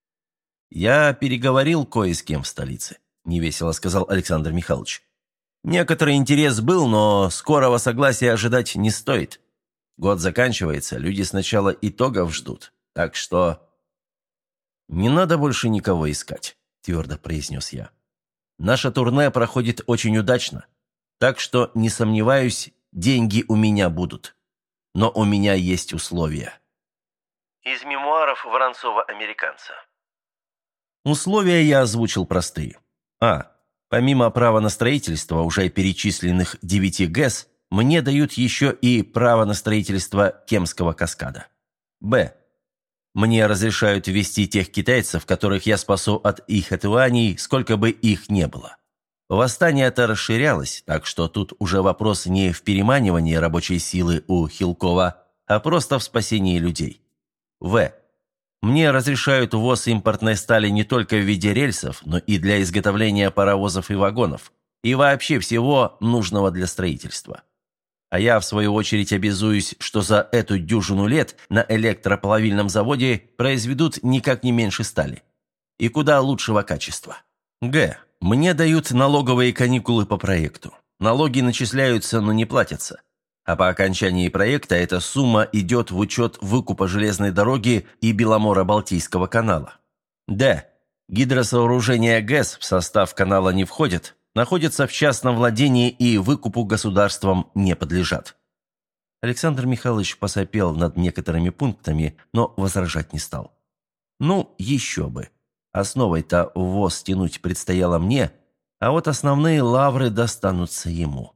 «Я переговорил кое с кем в столице», — невесело сказал Александр Михайлович. «Некоторый интерес был, но скорого согласия ожидать не стоит. Год заканчивается, люди сначала итогов ждут, так что...» «Не надо больше никого искать», – твердо произнес я. «Наше турне проходит очень удачно, так что, не сомневаюсь, деньги у меня будут. Но у меня есть условия». Из мемуаров Воронцова-американца. Условия я озвучил простые. А. Помимо права на строительство уже перечисленных девяти ГЭС, мне дают еще и право на строительство Кемского каскада. Б. Мне разрешают ввести тех китайцев, которых я спасу от их отваний, сколько бы их не было. Восстание это расширялось, так что тут уже вопрос не в переманивании рабочей силы у Хилкова, а просто в спасении людей. В. Мне разрешают ввоз импортной стали не только в виде рельсов, но и для изготовления паровозов и вагонов, и вообще всего нужного для строительства. А я, в свою очередь, обязуюсь, что за эту дюжину лет на электроплавильном заводе произведут никак не меньше стали. И куда лучшего качества. Г. Мне дают налоговые каникулы по проекту. Налоги начисляются, но не платятся. А по окончании проекта эта сумма идет в учет выкупа железной дороги и Беломора-Балтийского канала. Д. Гидросооружения ГЭС в состав канала не входят, находятся в частном владении и выкупу государством не подлежат. Александр Михайлович посопел над некоторыми пунктами, но возражать не стал. Ну, еще бы. Основой-то ввоз тянуть предстояло мне, а вот основные лавры достанутся ему.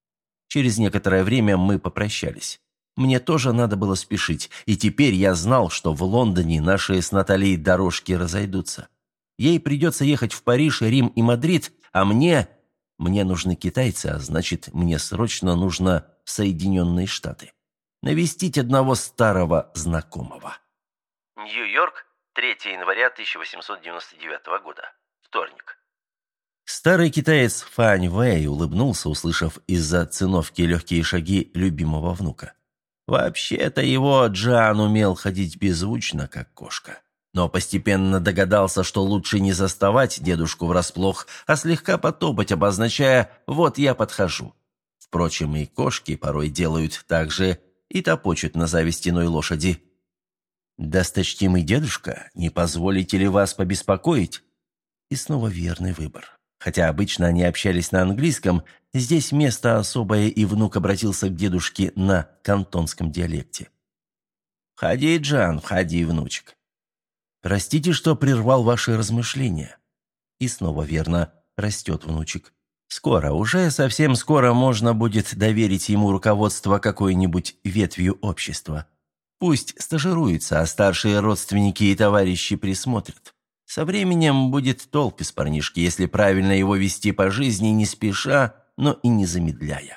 Через некоторое время мы попрощались. Мне тоже надо было спешить, и теперь я знал, что в Лондоне наши с Натальей дорожки разойдутся. Ей придется ехать в Париж, Рим и Мадрид, а мне... Мне нужны китайцы, а значит, мне срочно нужно в Соединенные Штаты. Навестить одного старого знакомого. Нью-Йорк, третьего января тысяча восемьсот девяносто девятого года. Вторник. Старый китаец Фань Вэй улыбнулся, услышав из-за циновки легкие шаги любимого внука. Вообще-то его Джан умел ходить беззвучно, как кошка. Но постепенно догадался, что лучше не заставать дедушку врасплох, а слегка потопать, обозначая «вот я подхожу». Впрочем, и кошки порой делают так же и топочут на зависть иной лошади. «Досточтимый дедушка, не позволите ли вас побеспокоить?» И снова верный выбор. Хотя обычно они общались на английском, здесь место особое, и внук обратился к дедушке на кантонском диалекте. «Входи, Джан, входи, внучек». «Простите, что прервал ваши размышления». И снова верно, растет внучек. Скоро, уже совсем скоро можно будет доверить ему руководство какой-нибудь ветвью общества. Пусть стажируется, а старшие родственники и товарищи присмотрят. Со временем будет толк из парнишки, если правильно его вести по жизни, не спеша, но и не замедляя.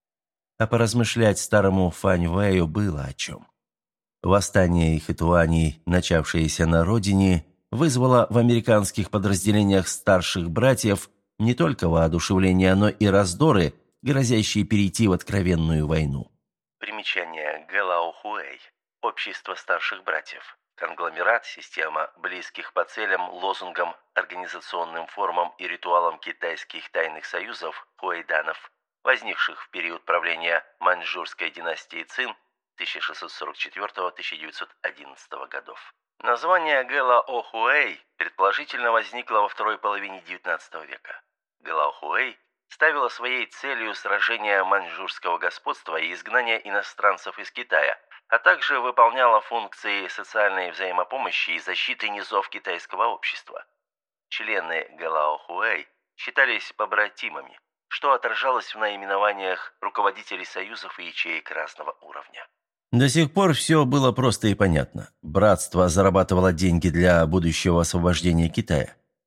А поразмышлять старому Фань Вэю было о чем. Восстание хэтуаней, начавшееся на родине, вызвало в американских подразделениях старших братьев не только воодушевление, но и раздоры, грозящие перейти в откровенную войну. Примечание Гэлаохуэй. Общество старших братьев. Конгломерат, система близких по целям, лозунгам, организационным формам и ритуалам китайских тайных союзов хуэйданов, возникших в период правления маньчжурской династии Цин тысяча шестьсот сорок четвёртого — тысяча девятьсот одиннадцатого годов. Название Гэлаохуэй предположительно возникло во второй половине девятнадцатого века. Гэлаохуэй ставила своей целью сражение маньчжурского господства и изгнание иностранцев из Китая, а также выполняла функции социальной взаимопомощи и защиты низов китайского общества. Члены Гэлаохуэй считались побратимами, что отражалось в наименованиях руководителей союзов и ячеек разного уровня. До сих пор все было просто и понятно. Братство зарабатывало деньги для будущего освобождения Китая.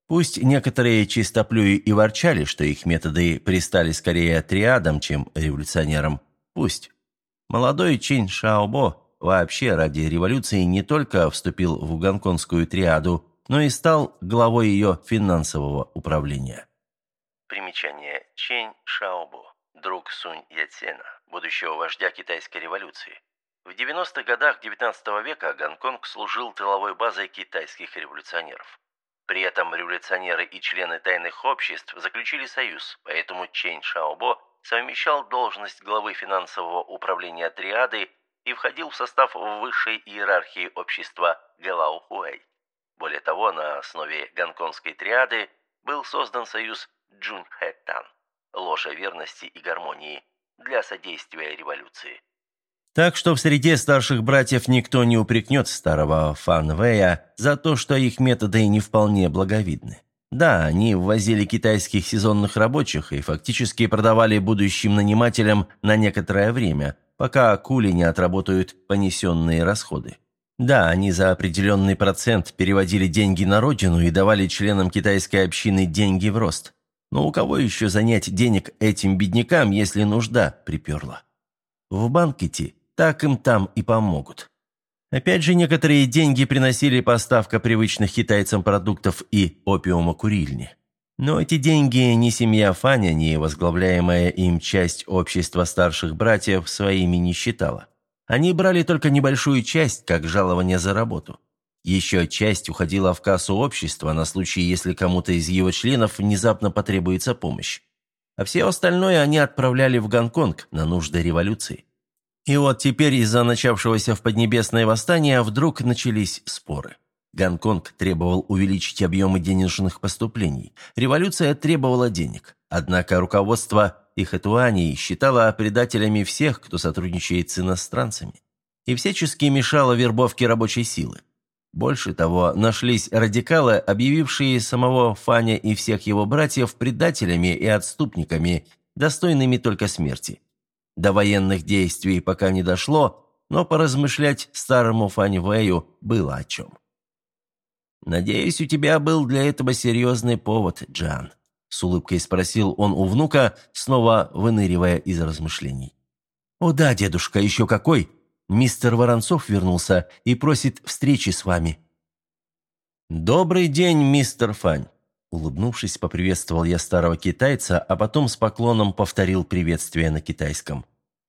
Пусть некоторые чистоплюи и ворчали, что их методы пристали скорее триадам, чем революционерам. Пусть. Молодой Чэнь Шаобо вообще ради революции не только вступил в гонконгскую триаду, но и стал главой ее финансового управления. Примечание. Чэнь Шаобо, друг Сунь Яцена, будущего вождя китайской революции. В девяностых годах девятнадцатого века Гонконг служил тыловой базой китайских революционеров. При этом революционеры и члены тайных обществ заключили союз, поэтому Чэнь Шаобо совмещал должность главы финансового управления триады и входил в состав высшей иерархии общества Гэлаохуэй. Более того, на основе гонконгской триады был создан союз Джунхэттан, ложа верности и гармонии, для содействия революции. Так что в среде старших братьев никто не упрекнет старого Фан Вэя за то, что их методы не вполне благовидны. Да, они ввозили китайских сезонных рабочих и фактически продавали будущим нанимателям на некоторое время, пока кули не отработают понесенные расходы. Да, они за определенный процент переводили деньги на родину и давали членам китайской общины деньги в рост. Но у кого еще занять денег этим беднякам, если нужда приперла? В банк идти, так им там и помогут. Опять же, некоторые деньги приносили поставка привычных китайцам продуктов и опиума курильни. Но эти деньги ни семья Фаня, ни возглавляемая им часть общества старших братьев своими не считала. Они брали только небольшую часть, как жалование за работу. Еще часть уходила в кассу общества на случай, если кому-то из его членов внезапно потребуется помощь. А все остальное они отправляли в Гонконг на нужды революции. И вот теперь из-за начавшегося в Поднебесное восстание вдруг начались споры. Гонконг требовал увеличить объемы денежных поступлений. Революция требовала денег. Однако руководство Ихэтуаней считало предателями всех, кто сотрудничает с иностранцами, и всячески мешало вербовке рабочей силы. Больше того, нашлись радикалы, объявившие самого Фаня и всех его братьев предателями и отступниками, достойными только смерти. До военных действий пока не дошло, но поразмышлять старому Фань Вэю было о чем. «Надеюсь, у тебя был для этого серьезный повод, Джан», — с улыбкой спросил он у внука, снова выныривая из размышлений. «О да, дедушка, еще какой! Мистер Воронцов вернулся и просит встречи с вами». «Добрый день, мистер Фань», — улыбнувшись, поприветствовал я старого китайца, а потом с поклоном повторил приветствие на китайском.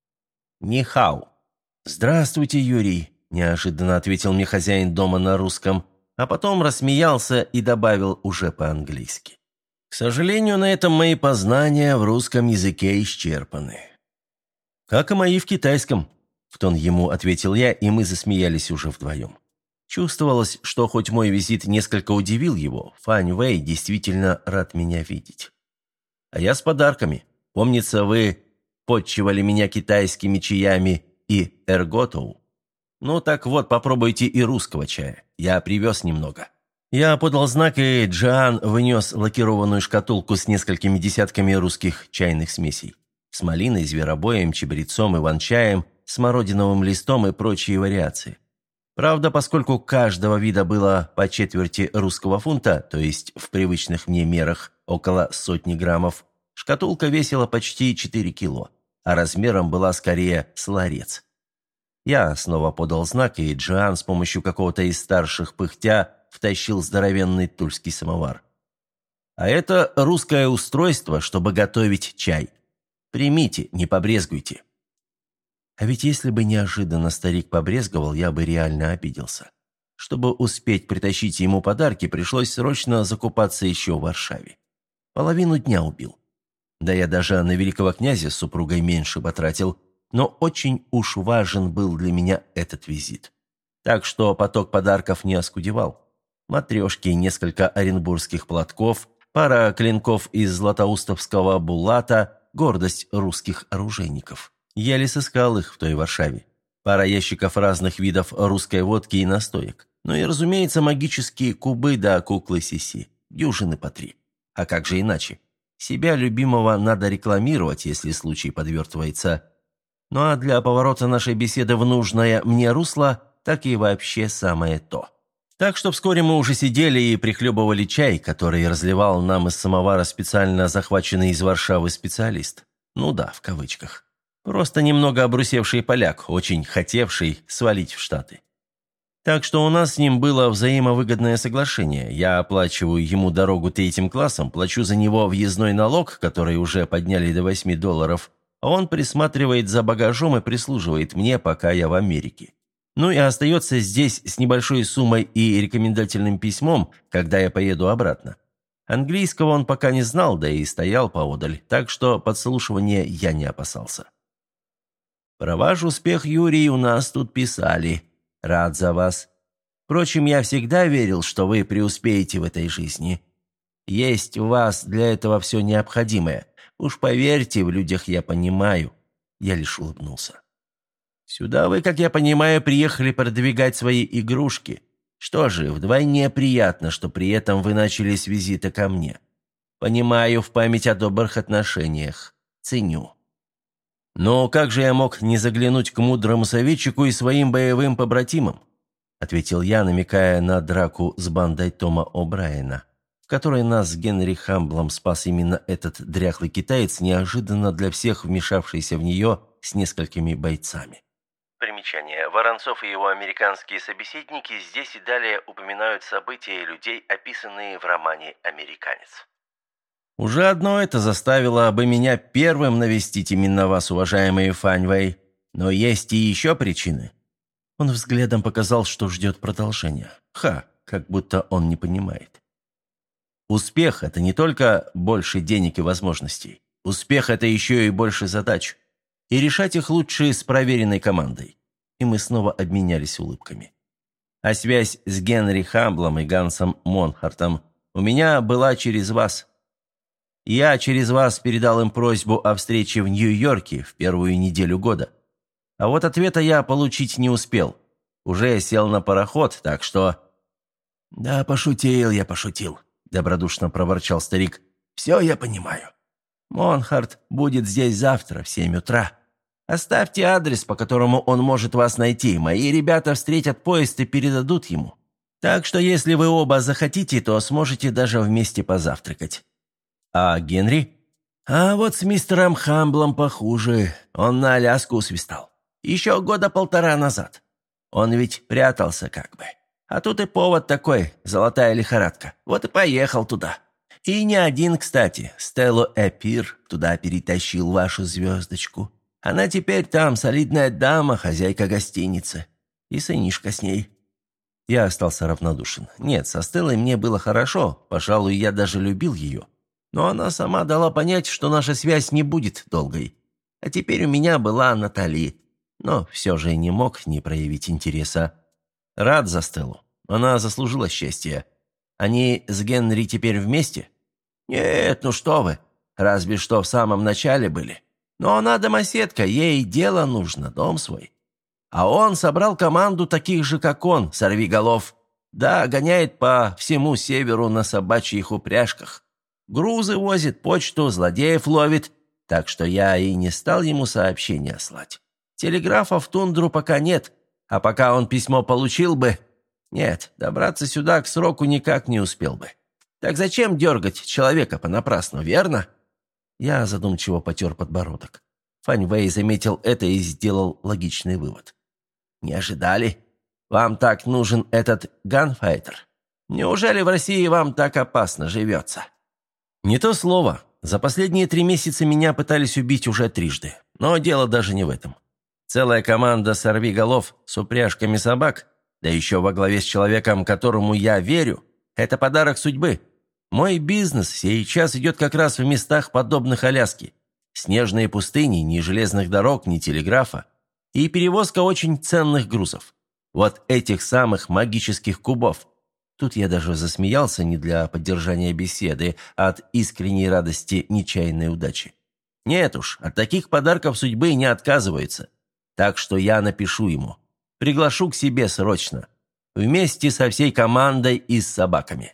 «Ни хао». «Здравствуйте, Юрий», – неожиданно ответил мне хозяин дома на русском, а потом рассмеялся и добавил уже по-английски. «К сожалению, на этом мои познания в русском языке исчерпаны». «Как и мои в китайском», – в тон ему ответил я, и мы засмеялись уже вдвоем. Чувствовалось, что хоть мой визит несколько удивил его, Фань Вэй действительно рад меня видеть. «А я с подарками. Помнится, вы подчивали меня китайскими чаями и эрготоу. Ну так вот, попробуйте и русского чая. Я привез немного». Я подал знак, и Джан вынес лакированную шкатулку с несколькими десятками русских чайных смесей. С малиной, зверобоем, чабрецом, иван-чаем, смородиновым листом и прочие вариации. Правда, поскольку каждого вида было по четверти русского фунта, то есть в привычных мне мерах около сотни граммов, шкатулка весила почти четыре кило, а размером была скорее с ларец. Я снова подал знак, и Джиан с помощью какого-то из старших пыхтя втащил здоровенный тульский самовар. «А это русское устройство, чтобы готовить чай. Примите, не побрезгуйте». А ведь если бы неожиданно старик побрезговал, я бы реально обиделся. Чтобы успеть притащить ему подарки, пришлось срочно закупаться еще в Варшаве. Половину дня убил. Да я даже на великого князя с супругой меньше потратил, но очень уж важен был для меня этот визит. Так что поток подарков не оскудевал. Матрешки, несколько оренбургских платков, пара клинков из златоустовского булата, гордость русских оружейников. Еле сыскал их в той Варшаве. Пара ящиков разных видов русской водки и настоек. Ну и, разумеется, магические кубы да куклы Сиси. Дюжины по три. А как же иначе? Себя любимого надо рекламировать, если случай подвертывается. Ну а для поворота нашей беседы в нужное мне русло, так и вообще самое то. Так что вскоре мы уже сидели и прихлебывали чай, который разливал нам из самовара специально захваченный из Варшавы специалист. Ну да, в кавычках. Просто немного обрусевший поляк, очень хотевший свалить в Штаты. Так что у нас с ним было взаимовыгодное соглашение. Я оплачиваю ему дорогу третьим классом, плачу за него въездной налог, который уже подняли до восьми долларов, а он присматривает за багажом и прислуживает мне, пока я в Америке. Ну и остается здесь с небольшой суммой и рекомендательным письмом, когда я поеду обратно. Английского он пока не знал, да и стоял поодаль, так что подслушивания я не опасался. «Про ваш успех, Юрий, у нас тут писали. Рад за вас. Впрочем, я всегда верил, что вы преуспеете в этой жизни. Есть у вас для этого все необходимое. Уж поверьте, в людях я понимаю». Я лишь улыбнулся. «Сюда вы, как я понимаю, приехали продвигать свои игрушки. Что же, вдвойне приятно, что при этом вы начали с визита ко мне. Понимаю, в память о добрых отношениях. Ценю». «Но как же я мог не заглянуть к мудрому советчику и своим боевым побратимам?» ответил я, намекая на драку с бандой Тома О'Брайена, в которой нас с Генри Хамблом спас именно этот дряхлый китаец, неожиданно для всех вмешавшийся в нее с несколькими бойцами. Примечание. Воронцов и его американские собеседники здесь и далее упоминают события и людей, описанные в романе «Американец». «Уже одно это заставило бы меня первым навестить именно вас, уважаемый Фань Вэй. Но есть и еще причины». Он взглядом показал, что ждет продолжения. Ха, как будто он не понимает. Успех – это не только больше денег и возможностей. Успех – это еще и больше задач. И решать их лучше с проверенной командой. И мы снова обменялись улыбками. А связь с Генри Хамблом и Гансом Монхартом у меня была через вас. Я через вас передал им просьбу о встрече в Нью-Йорке в первую неделю года. А вот ответа я получить не успел. Уже сел на пароход, так что...» «Да, пошутил я, пошутил», — добродушно проворчал старик. «Все я понимаю. Монхарт будет здесь завтра в семь утра. Оставьте адрес, по которому он может вас найти. Мои ребята встретят поезд и передадут ему. Так что если вы оба захотите, то сможете даже вместе позавтракать». «А Генри?» «А вот с мистером Хамблом похуже. Он на Аляску усвистал. Еще года полтора назад. Он ведь прятался как бы. А тут и повод такой, золотая лихорадка. Вот и поехал туда. И не один, кстати. Стеллу Эпир туда перетащил вашу звездочку. Она теперь там солидная дама, хозяйка гостиницы. И сынишка с ней». Я остался равнодушен. Нет, со Стеллой мне было хорошо. Пожалуй, я даже любил ее. Но она сама дала понять, что наша связь не будет долгой. А теперь у меня была Натали. Но все же не мог не проявить интереса. Рад за Стеллу. Она заслужила счастья. Они с Генри теперь вместе? Нет, ну что вы. Разве что в самом начале были. Но она домоседка, ей дело нужно, дом свой. А он собрал команду таких же, как он, сорвиголов. Да, гоняет по всему северу на собачьих упряжках. Грузы возит, почту, злодеев ловит. Так что я и не стал ему сообщения слать. Телеграфа в тундру пока нет. А пока он письмо получил бы... Нет, добраться сюда к сроку никак не успел бы. Так зачем дергать человека понапрасну, верно?» Я задумчиво потер подбородок. Фань Вэй заметил это и сделал логичный вывод. «Не ожидали? Вам так нужен этот ганфайтер? Неужели в России вам так опасно живется?» «Не то слово. За последние три месяца меня пытались убить уже трижды. Но дело даже не в этом. Целая команда сорвиголов с упряжками собак, да еще во главе с человеком, которому я верю, это подарок судьбы. Мой бизнес сейчас идет как раз в местах, подобных Аляске. Снежные пустыни, ни железных дорог, ни телеграфа. И перевозка очень ценных грузов. Вот этих самых магических кубов. Тут я даже засмеялся не для поддержания беседы, а от искренней радости нечаянной удачи. Нет уж, от таких подарков судьбы не отказываются. Так что я напишу ему. Приглашу к себе срочно. Вместе со всей командой и с собаками.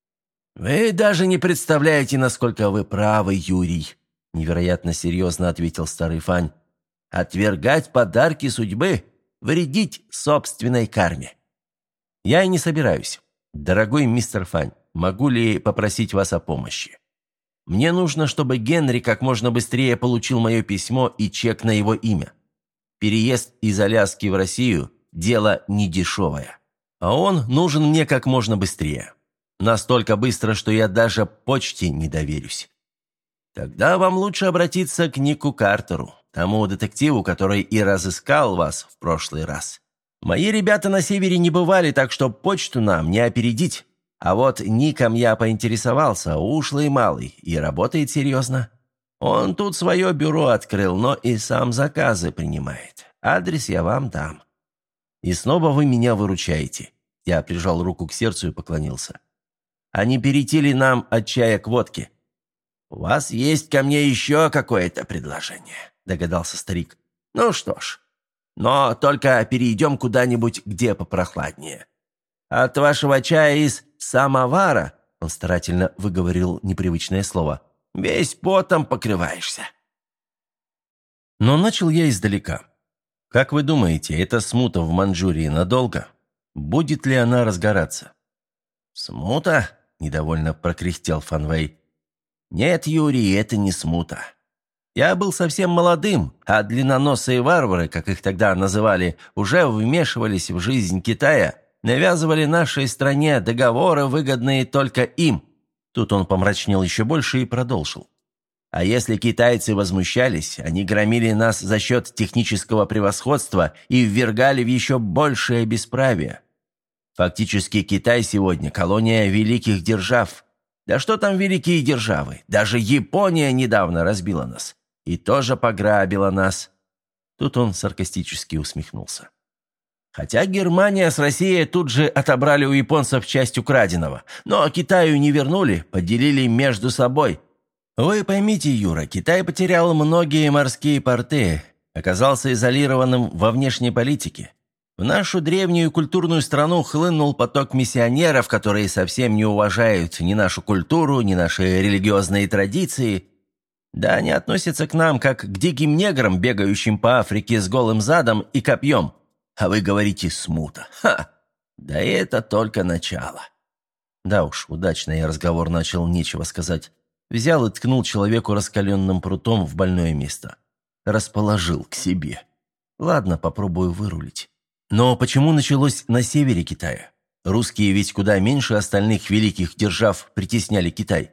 «Вы даже не представляете, насколько вы правы, Юрий», — невероятно серьезно ответил старый Фань. «Отвергать подарки судьбы, вредить собственной карме». Я и не собираюсь. Дорогой мистер Фань, могу ли попросить вас о помощи? Мне нужно, чтобы Генри как можно быстрее получил мое письмо и чек на его имя. Переезд из Аляски в Россию – дело недешевое. А он нужен мне как можно быстрее. Настолько быстро, что я даже почте не доверюсь. Тогда вам лучше обратиться к Нику Картеру, тому детективу, который и разыскал вас в прошлый раз. Мои ребята на севере не бывали, так что почту нам не опередить. А вот Ником я поинтересовался, ушлый малый, и работает серьезно. Он тут свое бюро открыл, но и сам заказы принимает. Адрес я вам дам. И снова вы меня выручаете. Я прижал руку к сердцу и поклонился. А не перейти ли нам от чая к водке? У вас есть ко мне еще какое-то предложение, догадался старик. Ну что ж, но только перейдем куда-нибудь, где попрохладнее. От вашего чая из самовара, он старательно выговорил непривычное слово, весь потом покрываешься. Но начал я издалека. Как вы думаете, эта смута в Манчжурии надолго? Будет ли она разгораться? Смута? Недовольно прокряхтел Фан Вэй. Нет, Юрий, это не смута. Я был совсем молодым, а длинноносые варвары, как их тогда называли, уже вмешивались в жизнь Китая, навязывали нашей стране договоры, выгодные только им. Тут он помрачнел еще больше и продолжил. А если китайцы возмущались, они громили нас за счет технического превосходства и ввергали в еще большее бесправие. Фактически Китай сегодня колония великих держав. Да что там великие державы? Даже Япония недавно разбила нас. И тоже пограбила нас. Тут он саркастически усмехнулся. Хотя Германия с Россией тут же отобрали у японцев часть украденного, но Китаю не вернули, поделили между собой. Вы поймите, Юра, Китай потерял многие морские порты, оказался изолированным во внешней политике. В нашу древнюю культурную страну хлынул поток миссионеров, которые совсем не уважают ни нашу культуру, ни наши религиозные традиции. Да, они относятся к нам, как к диким неграм, бегающим по Африке с голым задом и копьем. А вы говорите «смута». Ха! Да это только начало. Да уж, удачно я разговор начал, нечего сказать. Взял и ткнул человеку раскаленным прутом в больное место. Расположил к себе. Ладно, попробую вырулить. Но почему началось на севере Китая? Русские ведь куда меньше остальных великих держав притесняли Китай.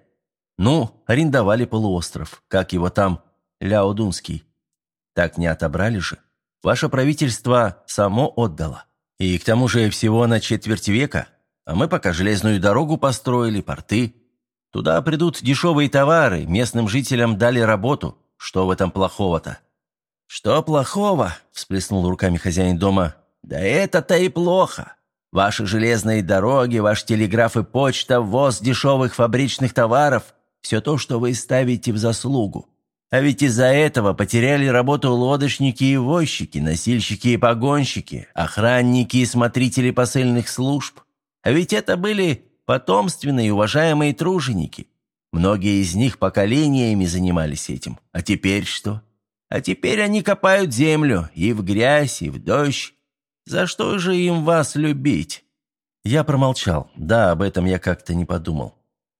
Ну, арендовали полуостров, как его там, Ляодунский. Так не отобрали же. Ваше правительство само отдало. И к тому же всего на четверть века. А мы пока железную дорогу построили, порты. Туда придут дешевые товары, местным жителям дали работу. Что в этом плохого-то? Что плохого? Всплеснул руками хозяин дома. Да это-то и плохо. Ваши железные дороги, ваш телеграф и почта, ввоз дешевых фабричных товаров – все то, что вы ставите в заслугу. А ведь из-за этого потеряли работу лодочники и возчики, носильщики и погонщики, охранники и смотрители посыльных служб. А ведь это были потомственные и уважаемые труженики. Многие из них поколениями занимались этим. А теперь что? А теперь они копают землю и в грязь, и в дождь. За что же им вас любить? Я промолчал. Да, об этом я как-то не подумал.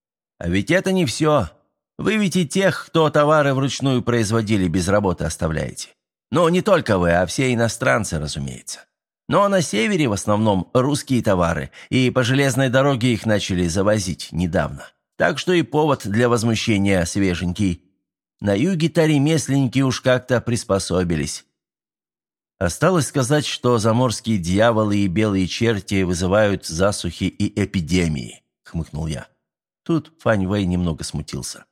А ведь это не все. Вы ведь и тех, кто товары вручную производили, без работы оставляете. Ну, не только вы, а все иностранцы, разумеется. Но на севере в основном русские товары, и по железной дороге их начали завозить недавно. Так что и повод для возмущения свеженький. На юге-то ремесленники уж как-то приспособились. Осталось сказать, что заморские дьяволы и белые черти вызывают засухи и эпидемии, хмыкнул я. Тут Фань Вэй немного смутился.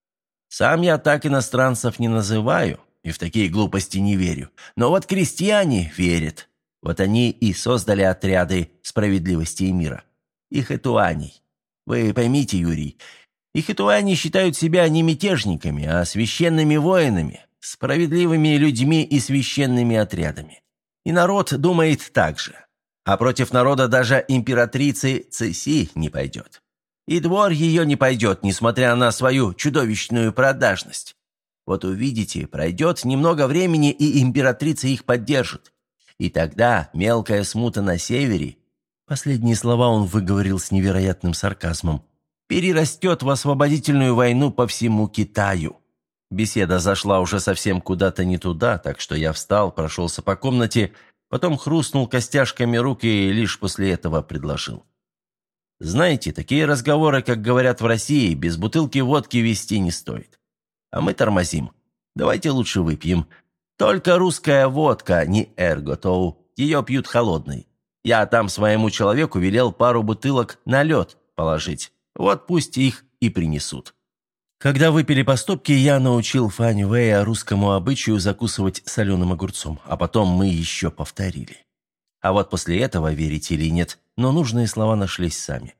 Сам я так иностранцев не называю и в такие глупости не верю. Но вот крестьяне верят. Вот они и создали отряды справедливости и мира. И хэтуаней. Вы поймите, Юрий, и хэтуани считают себя не мятежниками, а священными воинами, справедливыми людьми и священными отрядами. И народ думает так же. А против народа даже императрицы Цыси не пойдет. И двор ее не пойдет, несмотря на свою чудовищную продажность. Вот увидите, пройдет немного времени, и императрица их поддержит. И тогда мелкая смута на севере Последние слова он выговорил с невероятным сарказмом. «Перерастет в освободительную войну по всему Китаю». Беседа зашла уже совсем куда-то не туда, так что я встал, прошелся по комнате, потом хрустнул костяшками рук и лишь после этого предложил. «Знаете, такие разговоры, как говорят в России, без бутылки водки вести не стоит. А мы тормозим. Давайте лучше выпьем. Только русская водка, не эрготоу, ее пьют холодной. Я там своему человеку велел пару бутылок на лед положить. Вот пусть их и принесут». Когда выпили по стопке, я научил Фань Вэя русскому обычаю закусывать соленым огурцом, а потом мы еще повторили. А вот после этого, верите или нет, но нужные слова нашлись сами.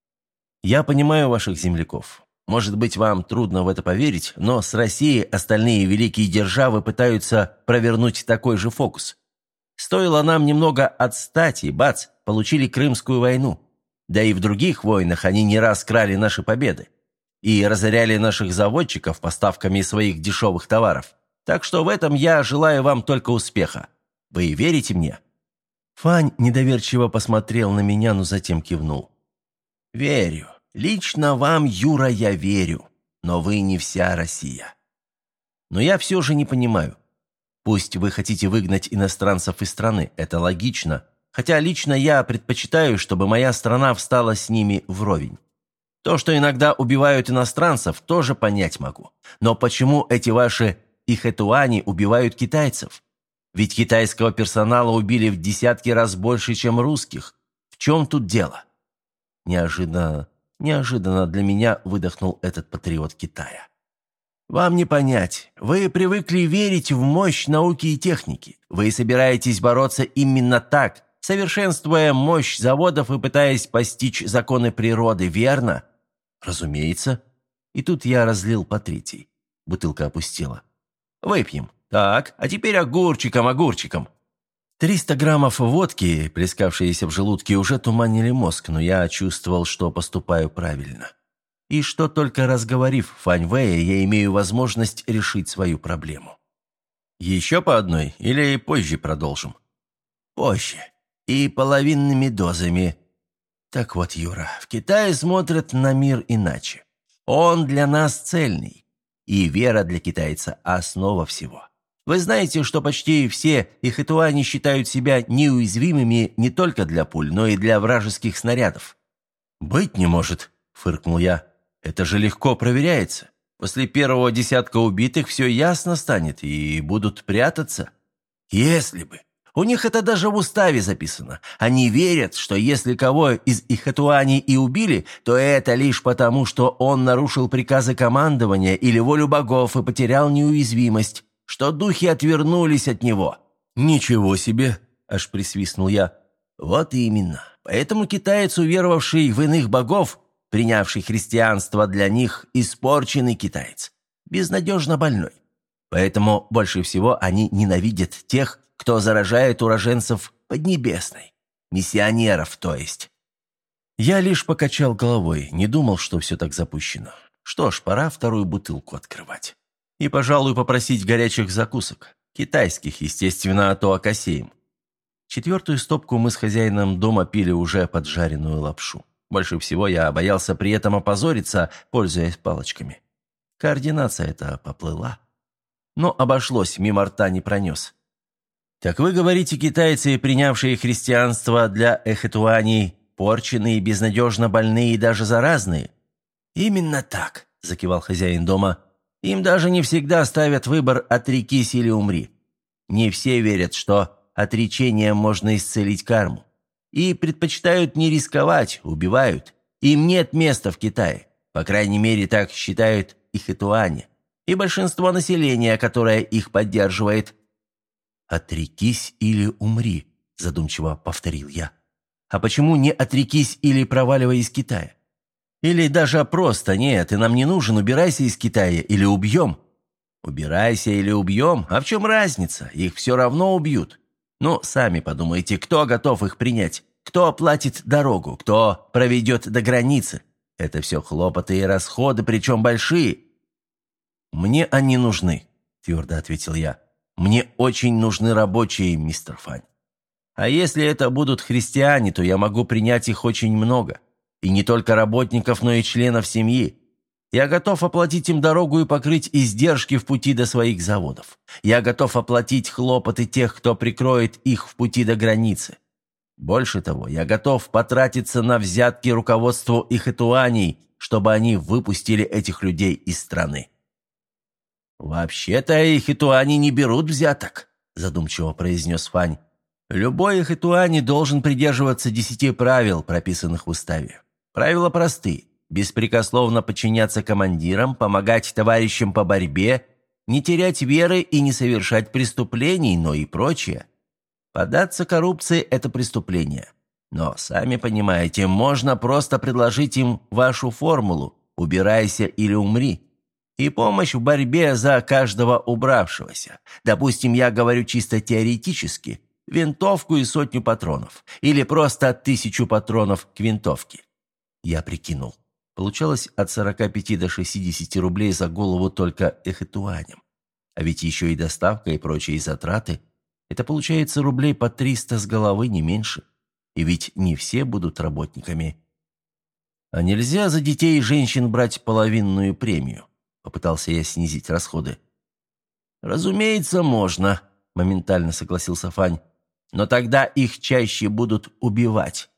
«Я понимаю ваших земляков. Может быть, вам трудно в это поверить, но с Россией остальные великие державы пытаются провернуть такой же фокус. Стоило нам немного отстать, и бац, получили Крымскую войну. Да и в других войнах они не раз крали наши победы и разоряли наших заводчиков поставками своих дешевых товаров. Так что в этом я желаю вам только успеха. Вы верите мне?» Фань недоверчиво посмотрел на меня, но затем кивнул. «Верю. Лично вам, Юра, я верю. Но вы не вся Россия. Но я все же не понимаю. Пусть вы хотите выгнать иностранцев из страны, это логично. Хотя лично я предпочитаю, чтобы моя страна встала с ними вровень. То, что иногда убивают иностранцев, тоже понять могу. Но почему эти ваши ихэтуани убивают китайцев? Ведь китайского персонала убили в десятки раз больше, чем русских. В чем тут дело?» Неожиданно, неожиданно для меня выдохнул этот патриот Китая. «Вам не понять. Вы привыкли верить в мощь науки и техники. Вы собираетесь бороться именно так, совершенствуя мощь заводов и пытаясь постичь законы природы, верно?» «Разумеется». И тут я разлил по третьей. Бутылка опустела. «Выпьем. Так, а теперь огурчиком, огурчиком». Триста граммов водки, плескавшиеся в желудке, уже туманили мозг, но я чувствовал, что поступаю правильно. И что только разговорив Фань Вэя, я имею возможность решить свою проблему. «Еще по одной или позже продолжим?» «Позже. И половинными дозами». Так вот, Юра, в Китае смотрят на мир иначе. Он для нас цельный. И вера для китайца – основа всего. Вы знаете, что почти все ихэтуани считают себя неуязвимыми не только для пуль, но и для вражеских снарядов. «Быть не может», – фыркнул я. «Это же легко проверяется. После первого десятка убитых все ясно станет, и будут прятаться». «Если бы. У них это даже в уставе записано. Они верят, что если кого из ихэтуани и убили, то это лишь потому, что он нарушил приказы командования или волю богов и потерял неуязвимость, что духи отвернулись от него». «Ничего себе!» – аж присвистнул я. «Вот именно. Поэтому китаец, уверовавший в иных богов, принявший христианство, для них испорченный китаец, безнадежно больной. Поэтому больше всего они ненавидят тех, кто заражает уроженцев Поднебесной. Миссионеров, то есть». Я лишь покачал головой, не думал, что все так запущено. Что ж, пора вторую бутылку открывать. И, пожалуй, попросить горячих закусок. Китайских, естественно, а то окосеем. Четвертую стопку мы с хозяином дома пили уже поджаренную лапшу. Больше всего я боялся при этом опозориться, пользуясь палочками. Координация эта поплыла. Но обошлось, мимо рта не пронес. «Так вы говорите, китайцы, принявшие христианство для эхэтуаней, порченные, безнадежно больные и даже заразные?» «Именно так», – закивал хозяин дома. «Им даже не всегда ставят выбор «отрекись или умри». Не все верят, что отречением можно исцелить карму. И предпочитают не рисковать, убивают. Им нет места в Китае. По крайней мере, так считают ихэтуани. И большинство населения, которое их поддерживает». «Отрекись или умри», – задумчиво повторил я. «А почему не отрекись или проваливай из Китая? Или даже просто нет, и нам не нужен, убирайся из Китая или убьем?» «Убирайся или убьем? А в чем разница? Их все равно убьют. Ну, сами подумайте, кто готов их принять? Кто оплатит дорогу? Кто проведет до границы? Это все хлопоты и расходы, причем большие». «Мне они нужны», – твердо ответил я. «Мне очень нужны рабочие, мистер Фань». А если это будут христиане, то я могу принять их очень много. И не только работников, но и членов семьи. Я готов оплатить им дорогу и покрыть издержки в пути до своих заводов. Я готов оплатить хлопоты тех, кто прикроет их в пути до границы. Больше того, я готов потратиться на взятки руководству ихэтуаней, чтобы они выпустили этих людей из страны». «Вообще-то ихэтуани не берут взяток», – задумчиво произнес Фань. «Любой ихэтуани должен придерживаться десяти правил, прописанных в уставе. Правила просты. Беспрекословно подчиняться командирам, помогать товарищам по борьбе, не терять веры и не совершать преступлений, но и прочее. Поддаться коррупции – это преступление. Но, сами понимаете, можно просто предложить им вашу формулу «убирайся или умри» и помощь в борьбе за каждого убравшегося. Допустим, я говорю чисто теоретически, винтовку и сотню патронов, или просто тысячу патронов к винтовке. Я прикинул. Получалось от сорока пяти до шестидесяти рублей за голову только эхэтуаням. А ведь еще и доставка и прочие затраты. Это получается рублей по триста с головы, не меньше. И ведь не все будут работниками. А нельзя за детей и женщин брать половинную премию? Попытался я снизить расходы. «Разумеется, можно», – моментально согласился Фань. «Но тогда их чаще будут убивать.